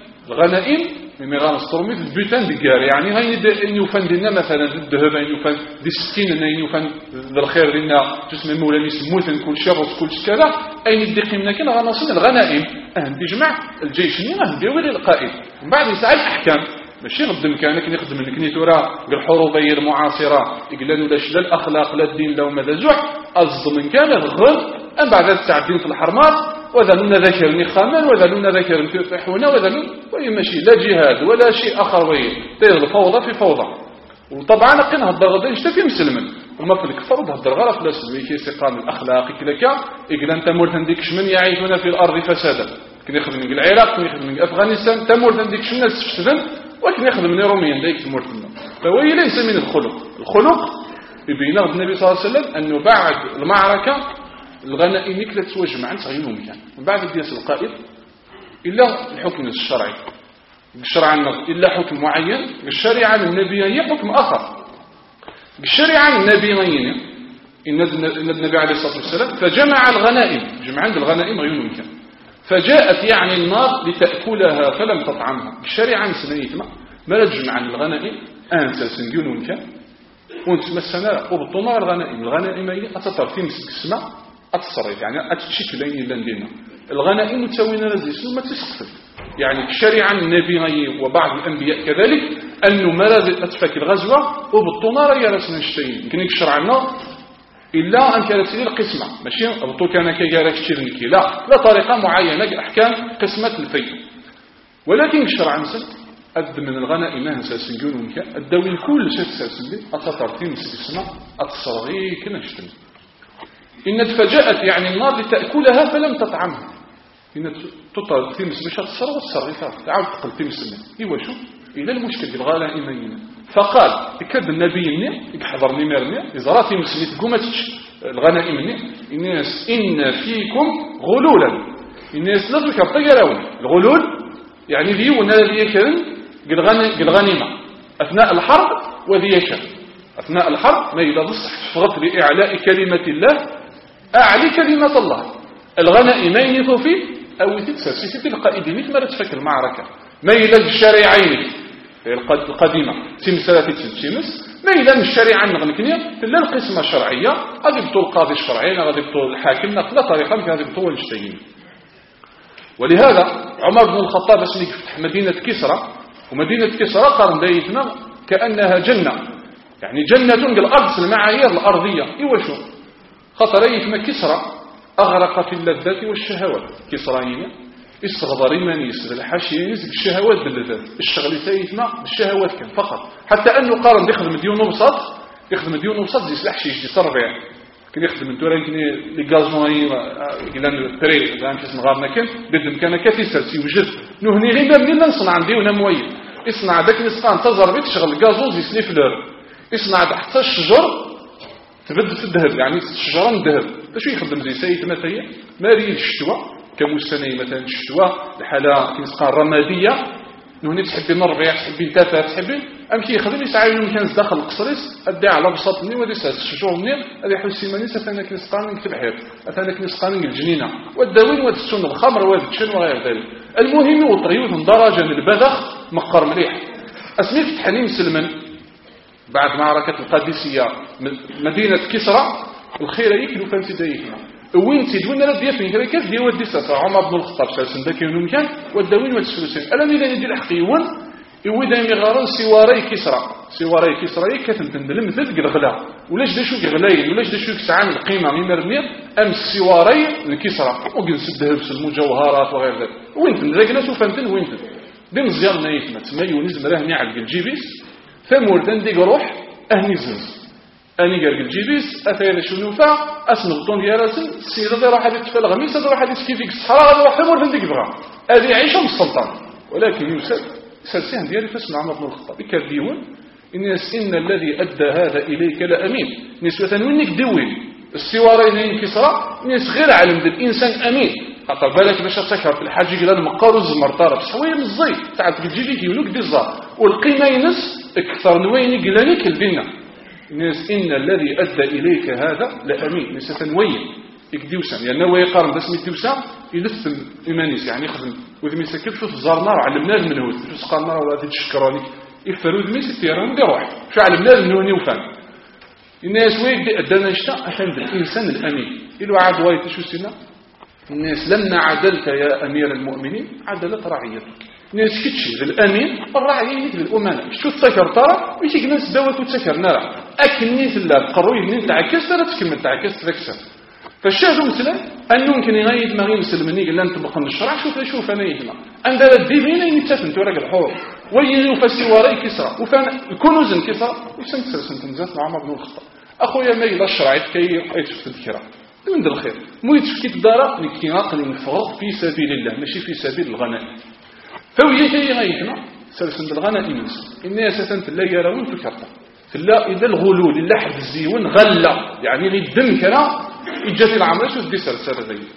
من غان الصرميت البيتان ديار يعني هاي يفن دينا مثلا الذهب يفن دي السكين يفن الخير لنا تسمى مولاني سموثن كل شر كل كذا اين الدقيم لنا كان غنصل الغنائم بيجمع الجيش نينا بيولي القائد من بعد يسعى الاحكام ماشي غد مكانك نخدم الكنيتورا بالحروب غير معاصره يقلانوا لا الاخلاق لا الدين لا ماذا زح قصد من كان الغد ام بعد التعدين في الحرمات وذلون ذكر نخامان وذلون ذكر تفحونا وذلون ماشي لا جهاد ولا شيء اخر تير الفوضى في فوضى وطبعا قنها الضغط يشتكي مسلما وما في الكفر هضر غير فلاس ويكي سقام الاخلاق كلكا يقول انت مورث عندك شمن يعيشون في الارض فسادا كي يخدم من العراق كي يخدم من افغانستان تمورث عندك شمن تفسدن ولكن يخدم روميا دايك تمرتنا فهو ليس من الخلق يبين النبي صلى الله عليه وسلم أنه بعد المعركة الغنائم كلا تتوجمع عن تغيير مكان من بعد دياس القائد إلا الحكم الشرعي الشرع إلا حكم معين الشريعة النبيين حكم آخر الشريعة النبيين إن النبي عليه الصلاة والسلام فجمع الغنائم جمع عند الغنائم غير ممكن فجاءت يعني النار لتأكلها فلم تطعمها الشريعة نسميتنا ما تجمع عن الغنائم أنسى سنجون ممكن ونسمى السنة وبطنها الغنائم أتطر في مسك السماء أتصرف يعني أتشكلين لندينا الغنائم تسوينا لزيسو ما تسقفل يعني الشريعة النبي وبعض الأنبياء كذلك أنه مرض أتفك الغزوة وبالطنارة يرسنا الشيء يمكن يكشر عنا إلا أن كانت لي القسمة ماشي أبطو كان كيجارك شيرنكي لا طريقة معينة أحكام قسمة الفيء ولكن الشرع مثل أد من الغنائم هنسا سنجون ونكا الدوي كل شيء ساسلي أتطرتين مسكسمة أتصرغي كنا نشتري إن تفاجأت يعني النار لتأكلها فلم تطعمها إن تطرد في مسمشة تصرغ الصرغي تعاود تقل في مسمة إيوا شو إلى المشكل الغنائمين فقال كد النبي مني يحضرني مرني إذا راتي مسميت قومتش الغنائم مني الناس إن فيكم غلولا الناس لا تكبر يراون الغلول يعني ذيونا ذيكرن الغنيمة أثناء الحرب وذيكرن أثناء الحرب ما إذا بصح فغط لإعلاء كلمة الله أعلي كلمة الله الغنائمين يثوفي أو تتساسي في القائدين مثل ما تفكر المعركة ما إذا الشريعين القديمة تمثلة تمس ما إذا الشريعة نغنكنية تلا القسمة الشرعية غادي يبطل القاضي الشرعي غادي يبطل الحاكم لا طريقة غادي يبطل المجتهدين ولهذا عمر بن الخطاب اسمه فتح مدينة كسرى ومدينة كسرى قارن دايتنا كأنها جنة يعني جنة بالأرض المعايير الأرضية إيوا شو خطر يتم كسرى أغرق في اللذات والشهوات كسرى استغضر منيس الحاشية بالشهوات باللذات الشغل سيتنا بالشهوات كان فقط حتى أنه قارن يخدم ديون وبسط زي سلاح شيء يتربع كان يخدم من تورين كني لغازوين قلنا بري زعما اسم غارنا كان بدم كان كثير سيوجد نهني غير منين نصنع عندي وانا مويل اصنع داك نسقان تزربي تشغل الغازوز يسلي فلور اصنع حتى الشجر تبدل في الذهب يعني الشجره من الذهب شو يخدم زي سيد مثلا ماري الشتوى كمستني مثلا الشتوى الحاله كنسقان رماديه نهني تحبي نربيع تحبي تافه تحبي أمشي يخدم يسعى يوم كان داخل القصريس أدي على بساط مني ودي ساعة الشجور مني أدي حوس سيمانيس أثناء كنسقان نكتب حير أثناء كنسقان الجنينة والداوين ودسون الخمر ودسون وغير ذلك المهم وطريوث من درجة من البذخ مقر مليح أسميت حنين سلمان بعد معركة القادسية مدينة كسرى الخير يكلوا فانسي دايكنا وين تدوين لا ديال فين كيف ديال ودي سافر عمر بن الخطاب سالسن ذاك يوم كان والداوين ودسلوسين ألا ميلا ندير الحقيون يودا يغارن سواري كسرى كتندل مثل الغلا ولاش دا شو غلاين ولاش دا شو كسعان القيمه من مرميه ام السواري الكسرى وجنس الذهب المجوهرات وغير ذلك وين تنرقنا شوف انت وين دي مزيان نايفنا تما يونس مراه نعل الجيبيس ثموردن ديك روح اهني زنز اني قال الجيبيس اثير شنو فا اسم الطون ديال راسن السيده دي راح تتفل غميس راح تسكي فيك الصحراء روح ثموردن ديك بغا هذه عيشه من السلطان ولكن يوسف سلسين ديالي فاسمع عمر بن الخطاب كالديون إن الذي أدى هذا إليك لأمين نسوة وينك دوين السوارين كسرى ناس غير علم ذا الإنسان أمين حتى بالك باش تسكر في الحاج قال المقار والزمرطارة شوية من الزي تعرف تجيبك يولوك دي الزار والقيمة ينس أكثر نوين قلانيك البنة الناس إن الذي أدى إليك هذا لأمين نسوة وين يكديوسان يعني هو يقارن باسم الدوسان يلثم إيمانيس يعني يخدم وذي ميسكب شوف الزارنا وعلمناه المنهود شوف قالنا وهذه تشكراني يفرود ميس التيران دي روح شو علمناه المنهوني وفان الناس ويك أدانا اشتاء عشان الإنسان الأمين إلو عاد وايت شو سنة الناس لما عدلت يا أمير المؤمنين عدلت رعيتك الناس كتشي الأمين الرعية مثل الأمانة شو تسكر ترى ويشيك ناس دواك وتسكر نرى أكني في الله قروي من تعكس لا تكمل تعكس تكسر فالشاهد مثلا أن يمكن يغيد ما يمسلمني قال أنت بقى الشرع شوف أنا يهما عند الدينين يتسفن تورق الحور ويجي فسواري كسرى وفان كنوز كسرى وسنتسر سنتنزات مع عمر بن الخطاب أخويا ما إلى الشرع كي يتفت الذكرى من الخير مو يتفكيت الدار نكتي عقل نفرغ في سبيل الله ماشي في سبيل الغنائم فويجي يغيدنا سلسل الغنائم الناس تلا يرون تكرطة فلا إذا الغلول إلا حد الزيون غلة يعني للدم كلا إجت العمرش ودي سلسل ذي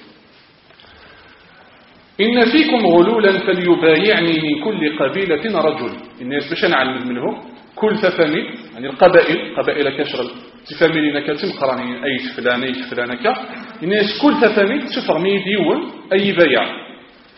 إن فيكم غلولا فليبايعني من كل قبيلة رجل الناس باش نعلم منهم كل ثفامي يعني القبائل قبائل كشغل تفاميلنا كتم قرانين أي فلان أي فلانك الناس كل ثفامي تفرمي ديون أي بيع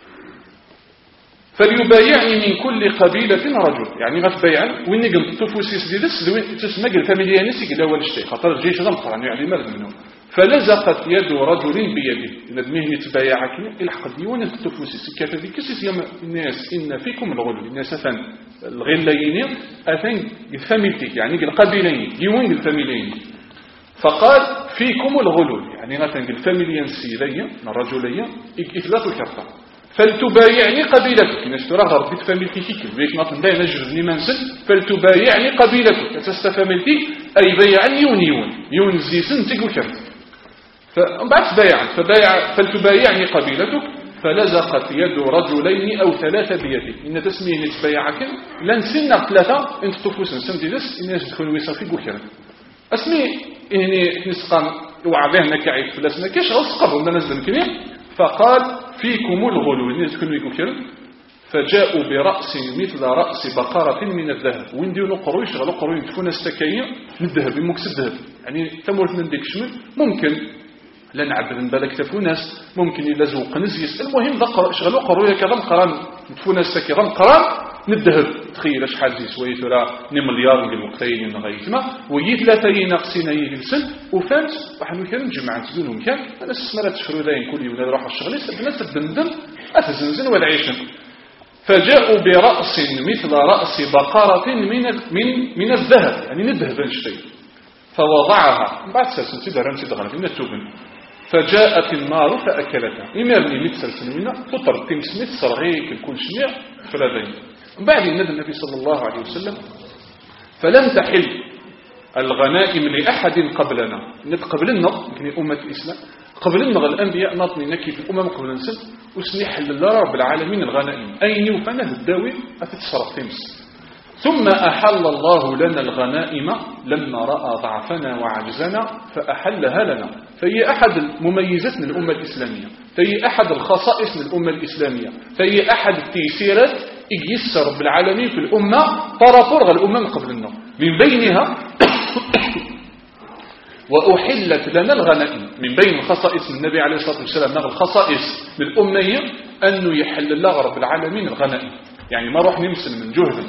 فليبايعني من كل قبيلة رجل يعني غتبايعا وين قلت تفوسيس ديدس دوين تسمى قل فاميليانيس يقول أول شيء خاطر الجيش هذا مقران يعني ماذا منه فلزقت يد رجل بيده ندمه يتبايعك الحق ديوان التفوسيس كيف ذيك يا الناس إن فيكم الغلو الناس أثن الغليين أثن الفاميلتك يعني القبيلين ديوان الفاميلين فقال فيكم الغلو يعني مثلا الفاميليين سيليا الرجلية إثلاث الكرطة فلتبايعني قبيلتك نشترى غربت فاميلتي فيك بيك نطن دايما جرني منسل فلتبايعني قبيلتك تستفاملتي أي بيعني يون زيسن تقو كرت فبعد فلتبايعني قبيلتك فلزقت يد رجلين أو ثلاثة بيدك إن تسميه نتبايعك لن سنة ثلاثة انت تفوسن سنديدس الناس تكون ويصل في قوكرا اسمي إني نسقان وعظيهنا كعيد فلاسنا كيش غصقر ولا نزل كنين فقال فيكم الغلو الناس تكون ويقوكرا فجاءوا برأس مثل رأس بقرة من الذهب وين ديو نقروا يشغلوا قروا تكون استكاية من الذهب يمكس الذهب يعني تمورت من ديك شمل ممكن لا نعبد بالك تفوناس ممكن إلا زوق نزيس المهم شغلوا قرويا كذا مقران تفوناس كذا مقران نذهب تخيل شحال زي سويت ولا مليار نقول وقتين نغيتما ويي ثلاثه ناقصين يجلسن وفات وحنا كان نجمع تزونهم كان انا استثمرت شهرين كل يوم نروح الشغل الناس تدندن اتزنزن ولا عيشن فجاءوا برأس مثل رأس بقرة من الذهب يعني نذهب نشتي فوضعها بعد سلسل تدرن تدغن من التوبن فجاءت النار فأكلتها إمامني متسلسل منها فطر تمسمت صرغيك الكل شنيع فلابين بعد النبي صلى الله عليه وسلم فلم تحل الغنائم لأحد قبلنا قبلنا يعني أمة الإسلام قبلنا الأنبياء نطني نكي في الأمم قبل نسل وسنح لله رب العالمين الغنائم أين وفنه الداوي أتتصرف تمس ثم أحل الله لنا الغنائم لما رأى ضعفنا وعجزنا فأحلها لنا فهي أحد المميزات من الأمة الإسلامية فهي أحد الخصائص من الأمة الإسلامية فهي أحد التيسيرات يسر رب العالمين في الأمة طرفرغ الأمم قبلنا من بينها وأحلت لنا الغنائم من بين خصائص النبي عليه الصلاة والسلام الخصائص للأمية أنه يحل الله رب العالمين الغنائم يعني ما روح نمسل من جهد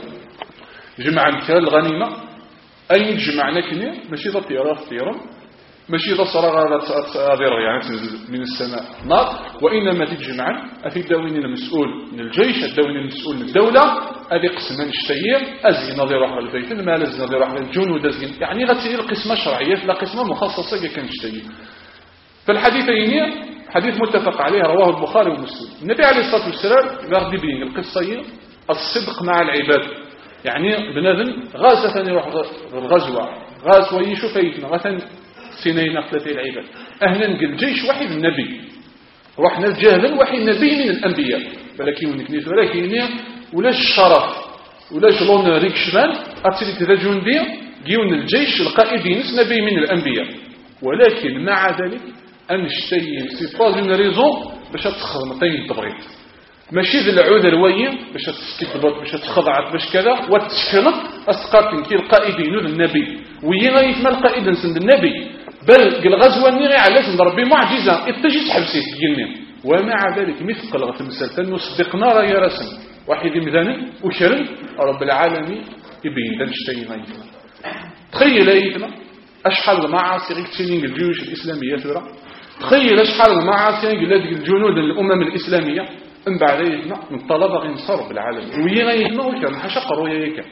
جمع مثال الغنيمة أي جمعنا كنية ماشي ذا طيران ماشي ذا صراغ يعني تنزل من السماء نار وإنما تجمعا أفي الداوين المسؤول من الجيش الداوين المسؤول من الدولة أذي قسمان الشتير أزي نظير روح البيت المال أزي نظير روح الجنود يعني غتسير القسمة شرعية لا قسمة مخصصة كان الشتير فالحديثين حديث متفق عليه رواه البخاري ومسلم النبي عليه الصلاة والسلام قال بين القصة الصدق مع العباد يعني بنادم غاز ثاني يروح الغزوة غاز ويشوف فايتنا غاثن سنين ثلاثة العباد أهلا نقل جيش واحد النبي رحنا الجهل واحد نبي من الأنبياء ولكن ونكنيت ولكن ولاش الشرف ولاش لون ريك شمال أتسلي تذجون بيه جيون الجيش القائدين نبي من الأنبياء ولكن مع ذلك أنشتي سيطاز ريزون باش تخدم طين تبغيت ماشي ذي العود الوين باش تسكت باش تخضعت باش كذا وتشكلت اسقاط كي القائدين النبي وي غيتما القائد نسند النبي بل الغزوه نيغي على سند ربي معجزه اتجي تحبسيت ديالنا ومع ذلك مثقل غتمثل نصدقنا راه يا رسم واحد ميدان وشرم رب العالمين يبين ذا الشيء ما يفهم تخيل ايتنا اشحال المعاصي غير الجيوش الاسلاميه ترى تخيل اشحال المعاصي قال الجنود الامم الاسلاميه من بعد يجمع من طلبة غينصر بالعالم ويا غيجمع وكان حشق رؤيا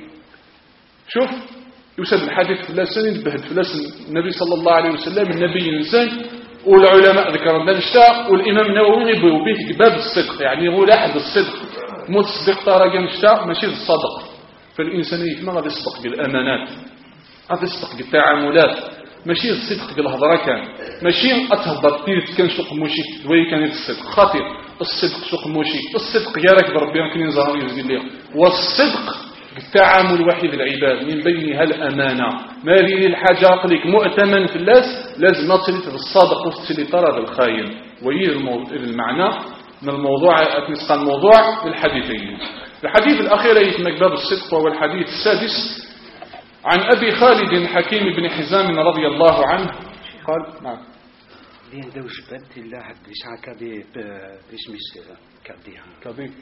شوف يوسف الحديث فلاسن ينبهد فلاسن النبي صلى الله عليه وسلم النبي الإنسان والعلماء ذكرنا الاشتاء والإمام النووي يبوي به باب الصدق يعني هو لاحظ الصدق مو الصدق طارق الاشتاء ماشي الصدق فالإنسان يجمع غادي يصدق بالأمانات غادي يصدق بالتعاملات ماشي الصدق بالهضره كان ماشي اتهبط تيت كان سوق موشي دوي كان الصدق خطير الصدق سوق موشي الصدق يا راك ربي يمكن ينظر يزيد ليه والصدق التعامل وحيد العباد من بينها الأمانة ما هذه الحاجة قلك مؤتمن في الناس لازم تصلي بالصادق وتصلي ترى بالخاين وهي المعنى من الموضوع أتنسق الموضوع للحديثين. الحديث الأخير يتمك باب الصدق وهو الحديث السادس عن أبي خالد حكيم بن حزام رضي الله عنه قال نعم لين دوش بنت الله حد بيشعك بيشمش كبيها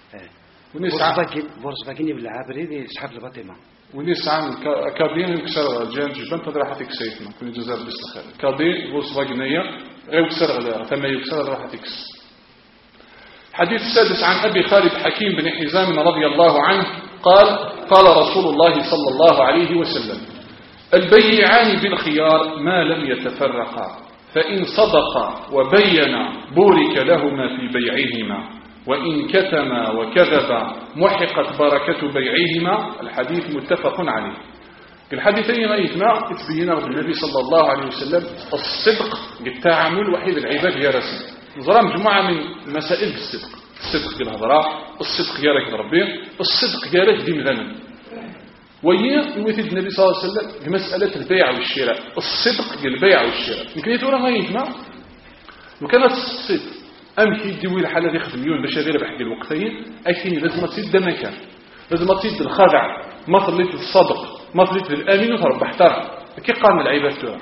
بورسباكيني بالعابري دي شحال الباطمة ونسعى كابين يكسر جان جبان تدرى حتى كسيتنا كل جزار بس الخير كابين بورسباكينية غير يكسر غير ثم يكسر راح تكس. حديث السادس عن أبي خالد حكيم بن حزام رضي الله عنه قال قال رسول الله صلى الله عليه وسلم البيعان بالخيار ما لم يتفرقا فإن صدقا وبينا بورك لهما في بيعهما وإن كتما وكذبا محقت بركة بيعهما. الحديث متفق عليه. في الحديثين رأيتنا تبين النبي صلى الله عليه وسلم الصدق بالتعامل وحيد العباد يا رسول نظرا مجموعة من المسائل بالصدق الصدق بالهضراء الصدق يا راك ربي الصدق يا راك ديم ذنب وهي يوثد النبي صلى الله عليه وسلم بمسألة البيع والشراء الصدق البيع والشراء يمكن يتورى غايتنا وكانت الصدق أمشي يديوي الحالة دي خدميون باش غير بحق الوقتين أكيني لازم تصيد مكان لازم تصيد الخدع ما طليت الصدق ما طليت الأمين وتربح احترم كي قام العباد تورى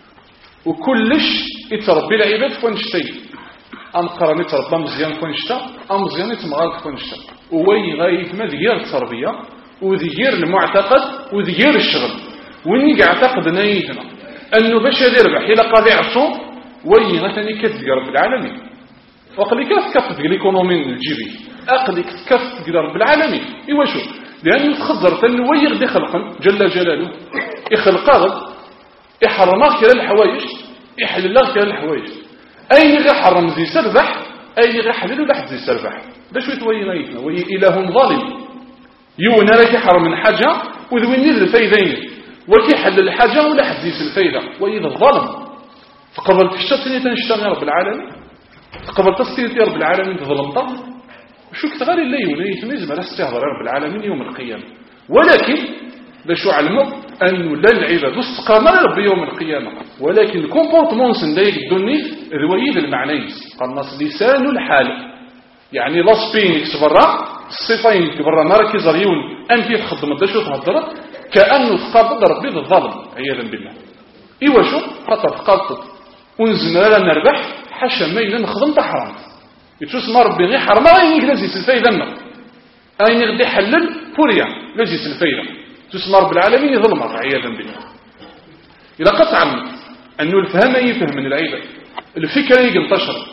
وكلش يتربي العباد فوين شتي أم قرن يتربى مزيان فوين شتا أم مزيان يتمغال فوين شتا ووي غايت ما ذير التربية وذير المعتقد وذير الشغل وإني اعتقد نايتنا أنه باش يربح إلى قاضي عصو وي غتاني كتلقى رب العالمين وقلي كتكفت ليكونومي الجيبي أقلي كتكفت رب العالمين إيوا شو لأنه تخضر تنو وي غدي خلقا جل جلاله يخلق غد يحرمك كلا الحوايج يحلل كلا الحوايج أين غير حرم زي سربح أين غير حلل ولا زي سربح ده شوية وي غايتنا وي إله ظالم يونا لك حرم من حاجة وذويني الفايدين وكي حل الحاجة ولا حديث الفايدة وإذا الظلم فقبل تشتغل تنشتغل رب العالمين قبل تستير رب العالمين تظلمت شو كتغالي اللي ولا يتميز ما لا استهضر رب العالمين يوم القيامة ولكن لشو علموا أنه لا العباد استقامة رب يوم القيامة ولكن الكومبورتمون سندايك الدنيا ذويد المعنيس قال لسان الحال يعني لا سبينكس برا الصفين كبرا مركز ريون أنت تخدم دا شو تهضر كأنه تقابض ربي الظلم عياذا بالله إيوا شو خاطر تقابض ونزلنا لا نربح حاشا ميلا نخدم بحرام يتوسم ربي غير حرام غير لازم الفايدة لنا أين غدي يحلل فوريا لازم الفايدة تسمى رب العالمين يظلمك عياذا بالله. إذا قطعا أنه الفهم يفهم من العيبة الفكرة ينتشر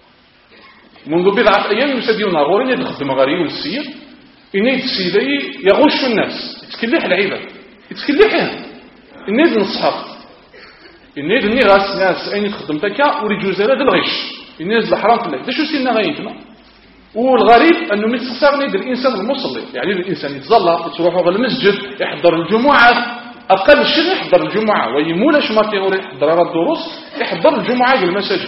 منذ بضعة أيام يسديون غورين يدخل غاريون السير إنه السيدي يغش الناس يتكلح العيبة يتكلحها إنه نصحف إنه الناس ناس أين يتخدم تكا ورجو زلاد الغش إنه الحرام في الله ده شو سينا غايتنا والغريب أنه متساغني الإنسان المصلي يعني الإنسان يتظلى يتروح على المسجد يحضر الجمعة أقل شيء يحضر الجمعة ويمولاش ما تيغور يحضر الدروس يحضر الجمعة في المساجد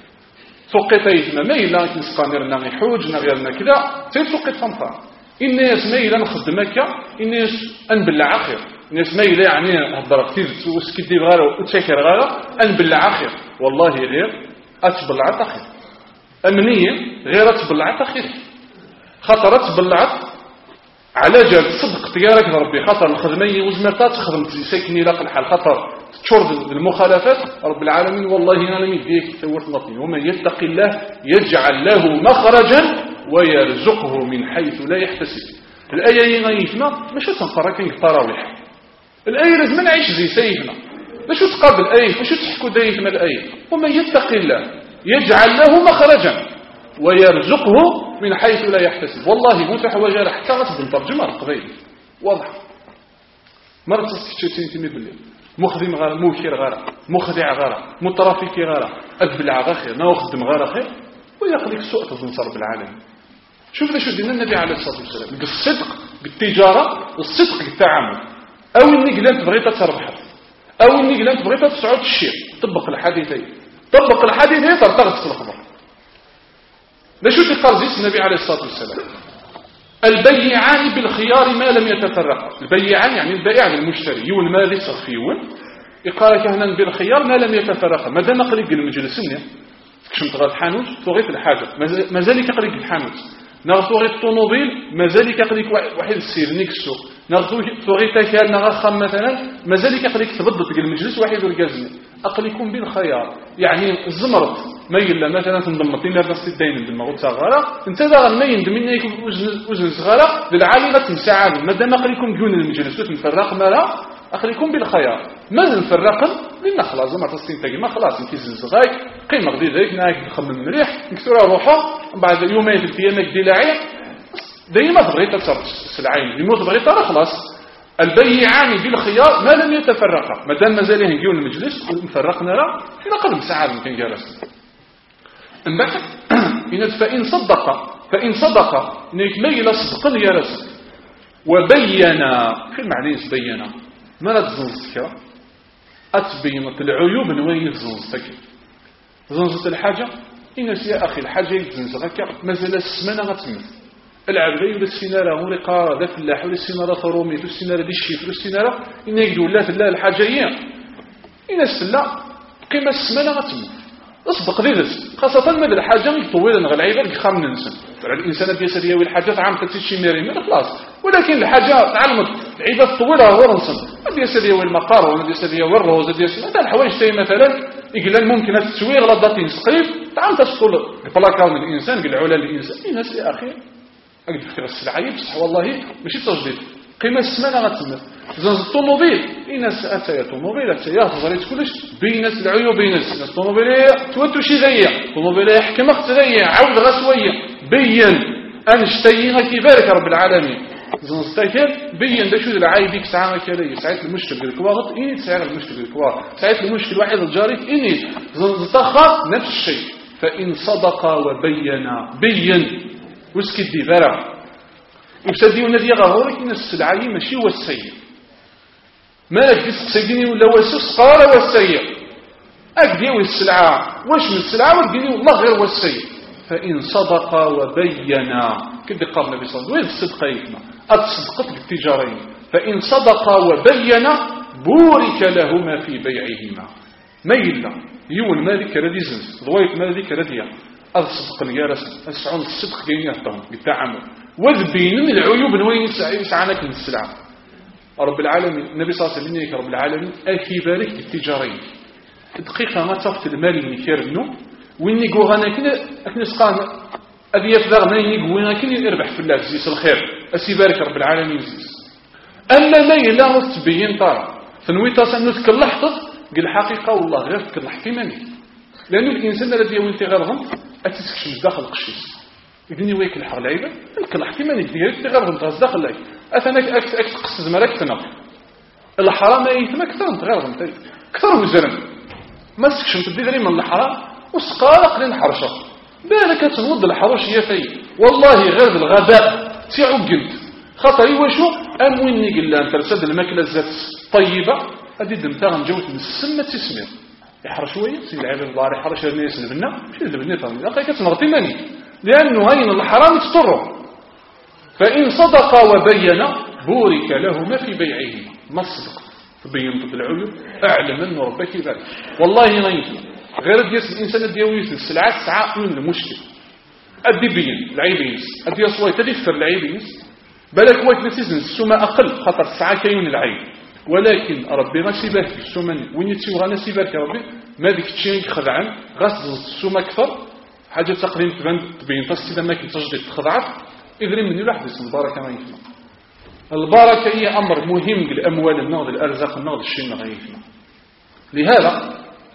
توقيت ما ميلا كنسقانير ناغي حوج ناغيرنا كذا توقيت فنطا الناس ميلا نخدم هكا الناس انبلع اخر الناس ميلا يعني هضر كثير وسكدي غير وتشكر غير انبلع اخر والله غير اتبلعت اخر امنيه غير اتبلعت اخر خاطر اتبلعت على جال صدق تيارك ربي خاطر الخدميه وزمرتات خدمت ساكني لاق الحال خاطر تشرد المخالفات رب العالمين والله انا مديك ثورت لطين ومن يتق الله يجعل له مخرجا ويرزقه من حيث لا يحتسب. الايه غايتنا ماشي تنقرا كاين التراويح الايه لازم نعيش زي سيدنا باش تقابل الايه باش تحكوا دايتنا الايه ومن يتق الله يجعل له مخرجا ويرزقه من حيث لا يحتسب. والله متى حواجه حتى غتبدا ترجمه القضيه واضح مرة تستشتي انت بالليل مخدم غير موكر غير مخدع غير مترافيكي غير ادبلع غير خير ناخدم غير خير ويخليك السوء تنصر بالعالم. شوف شو دينا النبي عليه الصلاه والسلام بالصدق بالتجاره والصدق بالتعامل او انك لا تبغي تربح او انك لا تبغي تسعود الشيء طبق الحديثين ترتغط في الخبر لا شو تقال النبي عليه الصلاة والسلام البيعان بالخيار ما لم يتفرقا. البيعان يعني البائع المشتري يول ما ليس فيول يقال كهنا بالخيار ما لم يتفرقا. ماذا نقلق المجلس كشمت غير الحانوت توغيت الحاجة مازال كقلق الحانوت نغطوغي الطوموبيل مازال كقلق واحد السير نيكسو نغطوغي تاكال نغخم مثلا مازال كقلق تبضت المجلس واحد ورقازني أقلكم بالخيار يعني الزمرت ما يلا مثلا تنضمط إلا بس الدين بالمغوط صغيرة انت ذا ما يندم إنك وزن صغيرة للعالي غتمساعد مادام أقلكم دون المجلس وتنفرق مالا أخليكم بالخيار ما نفرقا لأن خلاص ما تستنتج ما خلاص انت زنزغايك قيمة غدي ذلك ناك تخمم مليح نكسرها روحها بعد يومين في الأيام دي لاعي دايما تبغي تصرف السلعين يموت بغيت خلاص. البيعان بالخيار ما لم يتفرقا مادام مازال يجيو المجلس ونفرقنا لا في نقل مساعد يمكن جالس من بعد فإن صدق نيك ميل صدقا يا رسول وبينا في المعنى بينا ما لا تزنزك أتبينت العيوب نوين تزنزك زنزت الحاجة إنس يا أخي الحاجة يتزنزك مازال السمانة غتمثل العبري ولا السينارة ورقا ذا فلاح ولا السينارة ثرومي ولا السينارة دي الشيف ولا السينارة إنه يقول لا فلا الحاجة هي إنس فلا قيمة السمانة غتمثل اصدق ذي ذس خاصة ماذا الحاجة يطول نغ العيبة خام ننسى الإنسان بيسر ياوي الحاجة تعمل تتشي ميرين خلاص ولكن الحاجة تعلمت العيبة تطولها هو ننسى بيسر ياوي المقار ولا بيسر ياوي الروز بيسر هذا الحوايج تاي مثلا يقول ممكن التسويق غلطاتين سقيف تعمل تسقل البلاكار من الإنسان قل علا الإنسان الناس يا أخي أقدر فكرة السلعية بصح والله ماشي تجديد قيمة السمانة غتسمى زنز الطوموبيل الناس أتايا طوموبيل أتايا تغريت كلش بينس العيوب بينس الطوموبيل توتو شي ذيع الطوموبيل يحكم اخت ذيع عاود غسوية بين أنشتيها كيبارك رب العالمين زنز تاكل بين دا شو العايبيك ساعة كالي ساعات المشكل بالكواغط إني ساعة المشكل بالكواغط ساعات المشكل واحد الجاريك إني زنز تاخر نفس الشيء فإن صدق وبينا بين وسكي الدبارة يبتدي الذي غهورك إن السلعي ماشي هو السيء ما لك تسقسيني ولا وسوس قال هو السيء أكديو السلعة واش من السلعة وأكديو الله غير هو السيء فإن صدق وبينا كده قال النبي صلى الله عليه وسلم وين الصدق يكنا أتصدقت بالتجارين فإن صدق وبينا بورك لهما في بيعهما ما يلا يو المالك الذي زنز ضويت مالك الذي الصدق يا رسول السعون الصدق كاين يفهم بالتعامل وذبين من العيوب وين يسعانك من السلعة رب العالمين النبي صلى الله عليه وسلم رب العالمين أكي بارك التجارين دقيقة ما تفت المال اللي كيرنو وين يقول أنا كنا سقام أبي يفضل ما يقول كنا يربح في الله زيس الخير أسي بارك رب العالمين زيس أما ما يلا تبين طار فنوي تصل نذكر لحظة قل الحقيقة والله غير تكلح كيماني لأن الإنسان الذي يولي غيرهم أتسكشمش داخل القشيس يدني ويك الحق العيبة الكلح كيماني ديالك غيرهم تغز داخل العيبة أثناك أكتقصد مراك تنق الحرام يتم أكثر تغيرهم أكثر وزرم ما تسكشم تبدي من الحرام وسقالق للحرشة بالك تنوض الحرش هي في والله غير الغباء تيعو قلت خطري وشو أمويني قل أن ترسد الماكلة الزات طيبة هذه دمتها نجوت من السمة تسمير يحرش شوية سيد العيب الضار يحرش الناس البناء مش البناء طبعا لقى كتنغطي ماني لأنه هين الحرام تضره فإن صدق وبين بورك لهما في بيعهما ما الصدق تبين ضد العيوب أعلم أن ربك ذلك والله غيث غير دياس الإنسان ديويس السلعات ساعات من المشكل أدي بين العيبينس أدي أصوات تدفر العيبينس بالك وقت نسيزن السوما أقل خطر ساعة كيون العيب ولكن ربي غاسيبك في السوما وين يتسيو غانسيبك يا ربي ما ديك تشينك خدعان غاسز السوما أكثر حاجة تقريبا تبين تصيدا ما كنت تجدد تخضعت إذن من الواحد اسم البركة ما يفهم البركة هي أمر مهم للأموال النغض الأرزاق النغض الشيء ما يفهم لهذا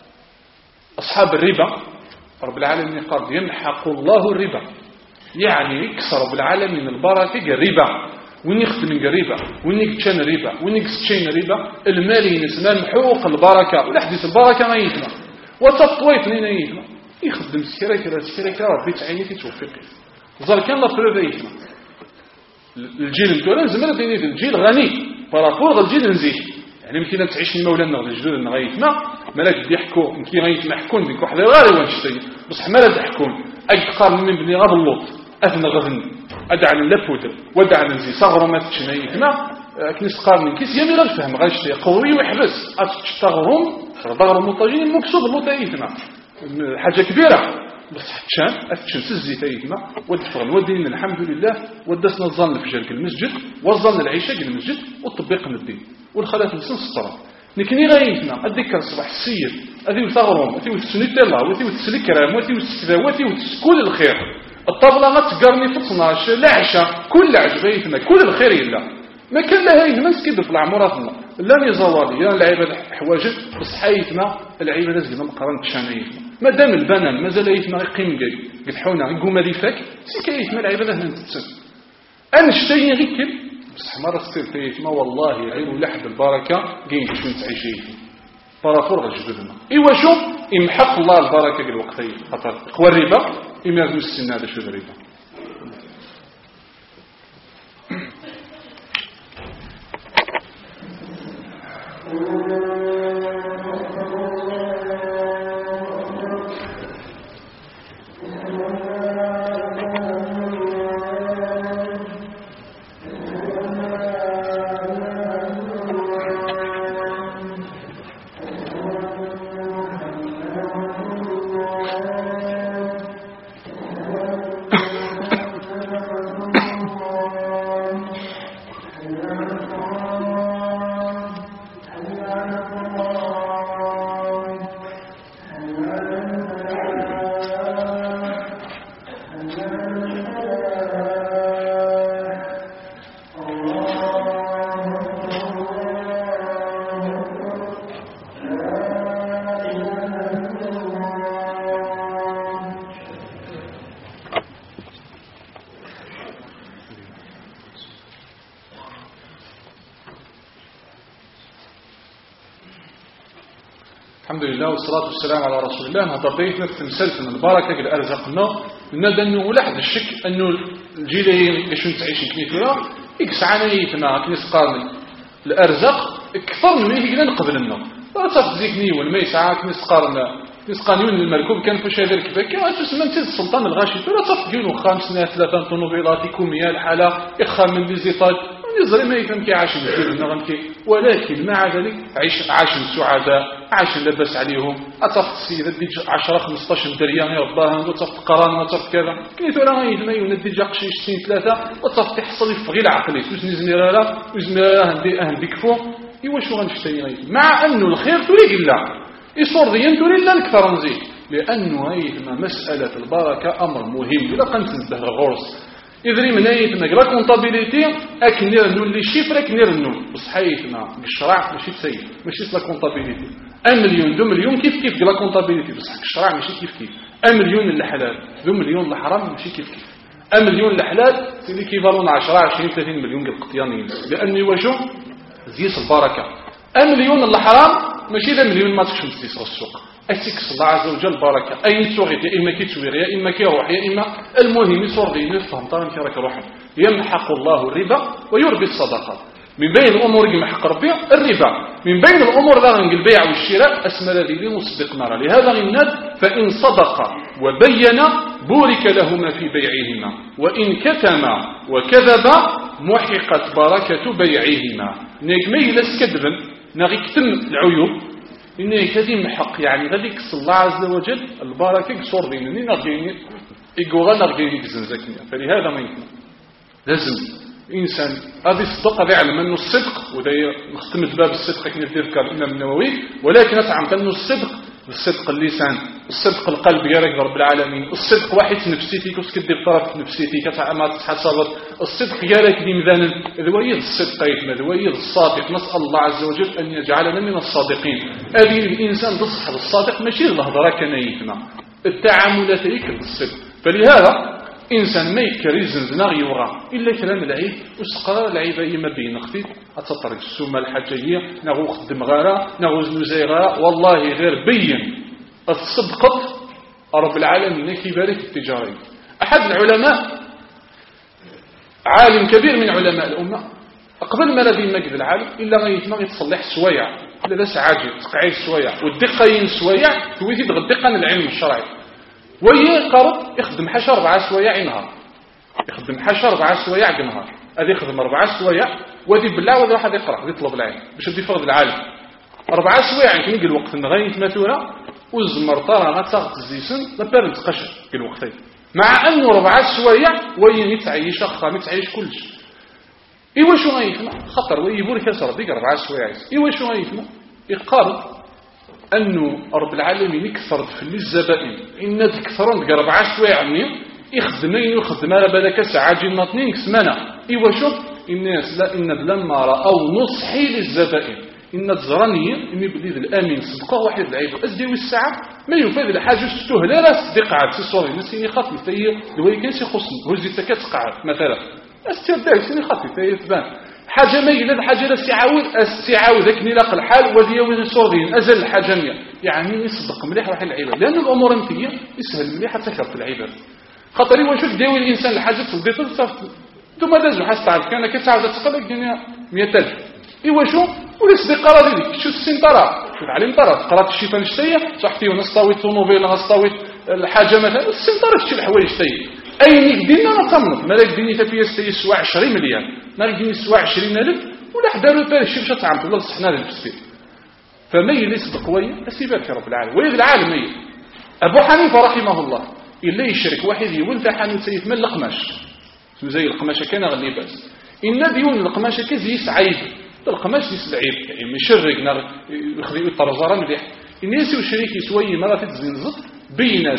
أصحاب الربا رب العالمين قال يمحق الله الربا يعني يكسر رب العالمين البركة الربا وين يخدم من الربا وين يكتشن الربا وين يكتشين الربا المال ينسمى محوق البركة ولا حديث البركة ما يفهم وتطويت لنا يفهم يخدم سكرة ربي تعيني توفيقي ظل كان الله فرد يفهم الجيل متولى زمان ديني الجيل غني بارابور الجيل نزيه يعني يمكن تعيش المولانا الجدود نغيثنا مالك بيحكوا يمكن غيث محكون ديك واحد غير وانشتي بصح مالا تحكون أقارن من بني غاب اللوط أثنى غذن أدعى للفودر ودعى ننزي صغر ما تشني كما كنيس قارن كيس يمي غير فهم غاشتي قوي ويحبس أتشتغرهم ضغر المطاجين مكسود المطايتنا حاجة كبيرة بس أتشان سزي تايتنا ودفرن ودين الحمد لله ودسنا الظن في جرك المسجد والظن العيشة المسجد والتطبيق من الدين والخلاف نسن سطرة نكني غايتنا أذكر الصباح السير أذي وثغرهم أذي وتسنيت الله وأذي وتسلكرام وأذي وتسكذا وأذي وتسكول الخير الطابلة ما تقرني في 12 العشاء كل عجبيتنا كل الخير إلا ما كان لها يهمس كده في العمراتنا لا نزوالي لا العيبة حواجد بس حيتنا العيبة لازم نقرن تشانيتنا ما دام البنان مازال يتنا يقيم جاي يضحونا يقوم هذي فك سكايتنا العيبة لازم تتسن أنشتي غير بس مرة ستيتنا والله غير لحد البركة جين شو تعيشي بارافور جبدنا إيوا شو يمحق الله البركة الوقتين خاطر قوى الربا إما يزم السن هذا شو الربا الحمد لله والصلاة والسلام على رسول الله. هذا بيتنا تمثلت من البركة قد أرزقنا لنا أنه لا حد الشك أنه الجيلين يشون تعيشين كنيثورا إكسعانا يتنا كنيس قارن الأرزق أكثر من يقدر نقبل لنا لا تصدقني والميسعة كنيس قارن المركوب كان في شهر الكبك تسمى انت السلطان الغاشي لا تصدقون 5 سنوات 3 طوموبيلات كومية الحالة إخام من ليزيطاج يزري ما يفهم كي عاش ولكن مع ذلك عاش سعداء عاش لبس عليهم أطفت السيدة ديج 10-15 دريان يرباها وطفت قران وطفت كذا كنيتو راه يدما ينديج قشيش سنين 3 وطفت يحصل في غير عقلي وزنيزميرا هنديك فوق إيوا شو غنشتي مع أنه الخير تريد الله يصور ديان تريد لا نكثر نزيد لأنه هيدما مسألة البركة أمر مهم إلا قنت نتبه غرس إذن من أيتنا لا كونطابيليتي أكن نرنو اللي شيفر أكن نرنو بس حيثنا بالشرع ماشي تسيب ماشي لا كونطابيليتي 1 مليون 2 مليون كيف لا كونطابيليتي بس الشرع ماشي كيف 1 مليون الحلال 2 مليون الحرام ماشي كيف 1 مليون الحلال سي كيفالون 10 20 30 مليون القطيانين لأني واجو زيس البركة 1 مليون الحرام ماشي 1 مليون ما تكشم تسيس السوق أتيكس الله عز وجل بركة أي صغير يا إما كيتوير يا إما كيروح يا إما المهم يصور يفهم طبعا كي راك روح يمحق الله الربا ويربي الصدقات من بين الأمور يمحق ربي الربا من بين الأمور ذا البيع والشراء أسمى الذين وصدق نرى لهذا الند فإن صدق وبين بورك لهما في بيعهما وإن كتما وكذب محقت بركة بيعهما نجمي لس كذبا نغيكتم العيوب إنه كذي محق يعني غادي يكس الله عز وجل البركة يصور دينني نغيني يقول نغيني كزنزكني فلهذا ما يمكن لازم إنسان هذا الصدق هذا يعلم أنه الصدق وده نختمت باب الصدق كنا نذكر الإمام النووي ولكن أتعمد أنه الصدق اللسان الصدق القلب يا رب العالمين الصدق واحد نفسيتي كوس كدي بطرف نفسيتي كتعمد تحصلت الصدق يا لك ميزان ذويد الصدق ذويد الصادق نسأل الله عز وجل أن يجعلنا من الصادقين هذه الإنسان تصحب الصادق ماشي الهضرة كنيتنا التعاملات يكرم الصدق فلهذا إنسان ما يكريزن زناغ يوغا إلا كلام العيب وسقرا العيب إما بين أختي أتطرق السومة الحاجية نغو خدم غارة نغو زنوزي غارة والله غير بين الصدقة رب العالمين كيبارك التجاري أحد العلماء عالم كبير من علماء الأمة قبل ما لدي مجد العالم إلا ما يتصلح سويع إلا بس عاجل تقعيد سويع والدقة سويع تويتي الدقة العلم الشرعي ويقرض يخدم حاجة 4 سوايع نهار، يخدم حاجة 4 سوايع نهار، هذا يخدم 4 سوايع وهذا يبلع وهذا واحد يقرأ وهذا يطلب العلم باش يدي يفرض العالم. 4 سوايع كاين الوقت نغاية مثورة والزمر طرا غتاغت الزيسن لا بارد قشر كاين وقتين، مع انه 4 سوايع وين يتعيش اخا يتعيش كلش. ايوا شو غيفنا خطر ويبور كسر ديك 4 سوايع. ايوا شو غيفنا يقارب انه رب العالمين يكثر في الزبائن ان تكثرون 4 سوايع منين يخدم على بالك ساعه جينا 2 سمانه. ايوا شوف الناس لا ان لما راوا نصحي للزبائن ان تزرني اني بليد الامين صدقه واحد العيب ازديو الساعه ما يفاد الحاجه تستهلا لا صدق عاد سوري نسيني خاطي تي دوي كان شي خصني هزي تكتقعد مثلا استبدال سيني خاطي تي تبان حاجه ما يلد حاجه استعاود ذاك نلاق الحال ودي وين صورين ازل الحاجه يعني يصدق مليح راح العباد لان الامور انتيه يسهل مليح حتى كرت العباد خاطر واش داوي الانسان الحاجه تصدي تصف ثم دازو حتى تعرف كان كتعاود تقلق الدنيا 100000 ايوا شو وليس قرار ديك شو السنطره شوف على المطره قرات الشيفان شتيه صحتي ونسطاوي طوموبيل نسطاوي الحاجه مثلا السنطره شي الحوايج شتيه اي ندينا نطمن مالك ديني تفيه ستي سوا 20 مليون مالك ديني سوا 20000 ولا حدارو بار شي باش تعمل والله صحنا للفسير فما يصدق قويه اسيبك رب العالمين ولد العالم ابو حنيفه رحمه الله الا يشرك واحد يولد حانوت يتمل القماش زي القماشه كان غلي باس ان ديون القماشه كزيس عيب القماش ديس العيب يعني مشرق يخلي الطرزاره مليح الناس وشريك يسوي مرات تزنزط بيناس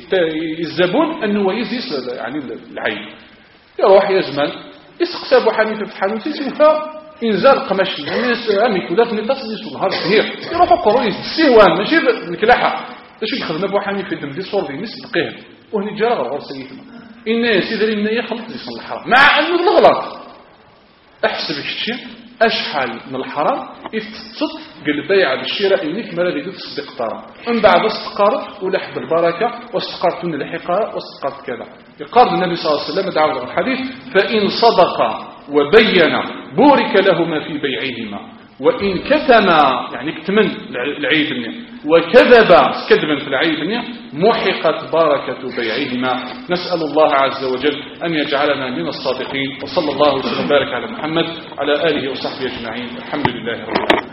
الزبون انه يزيس يعني العيب يروح يا زمان يسقس ابو حنيفه في حانوت يشوفها انزال قماش الناس امي كلها في تصديس نهار سهير يروحوا قروي السيوان ماشي الكلاحه اش يخدم ابو حنيفه دم دي صور دي ناس بقيه وهني جرى غير سيدنا الناس يدري لنا يخلط يصل الحرام مع انه الغلط احسب الشيء اشحال من الحرام يتصد قال بيع بالشراء انك ما راه تصدق طرا من بعد استقرت ولحب البركه واستقرت من الحقاره واستقرت كذا يقال النبي صلى الله عليه وسلم دعوه الحديث فان صدق وبين بورك لهما في بيعهما وإن كتما يعني كتمن العيب وكذبا كذبا في العيب محقت بركة بيعهما. نسأل الله عز وجل أن يجعلنا من الصادقين وصلى الله وسلم وبارك على محمد على آله وصحبه أجمعين. الحمد لله رب العالمين.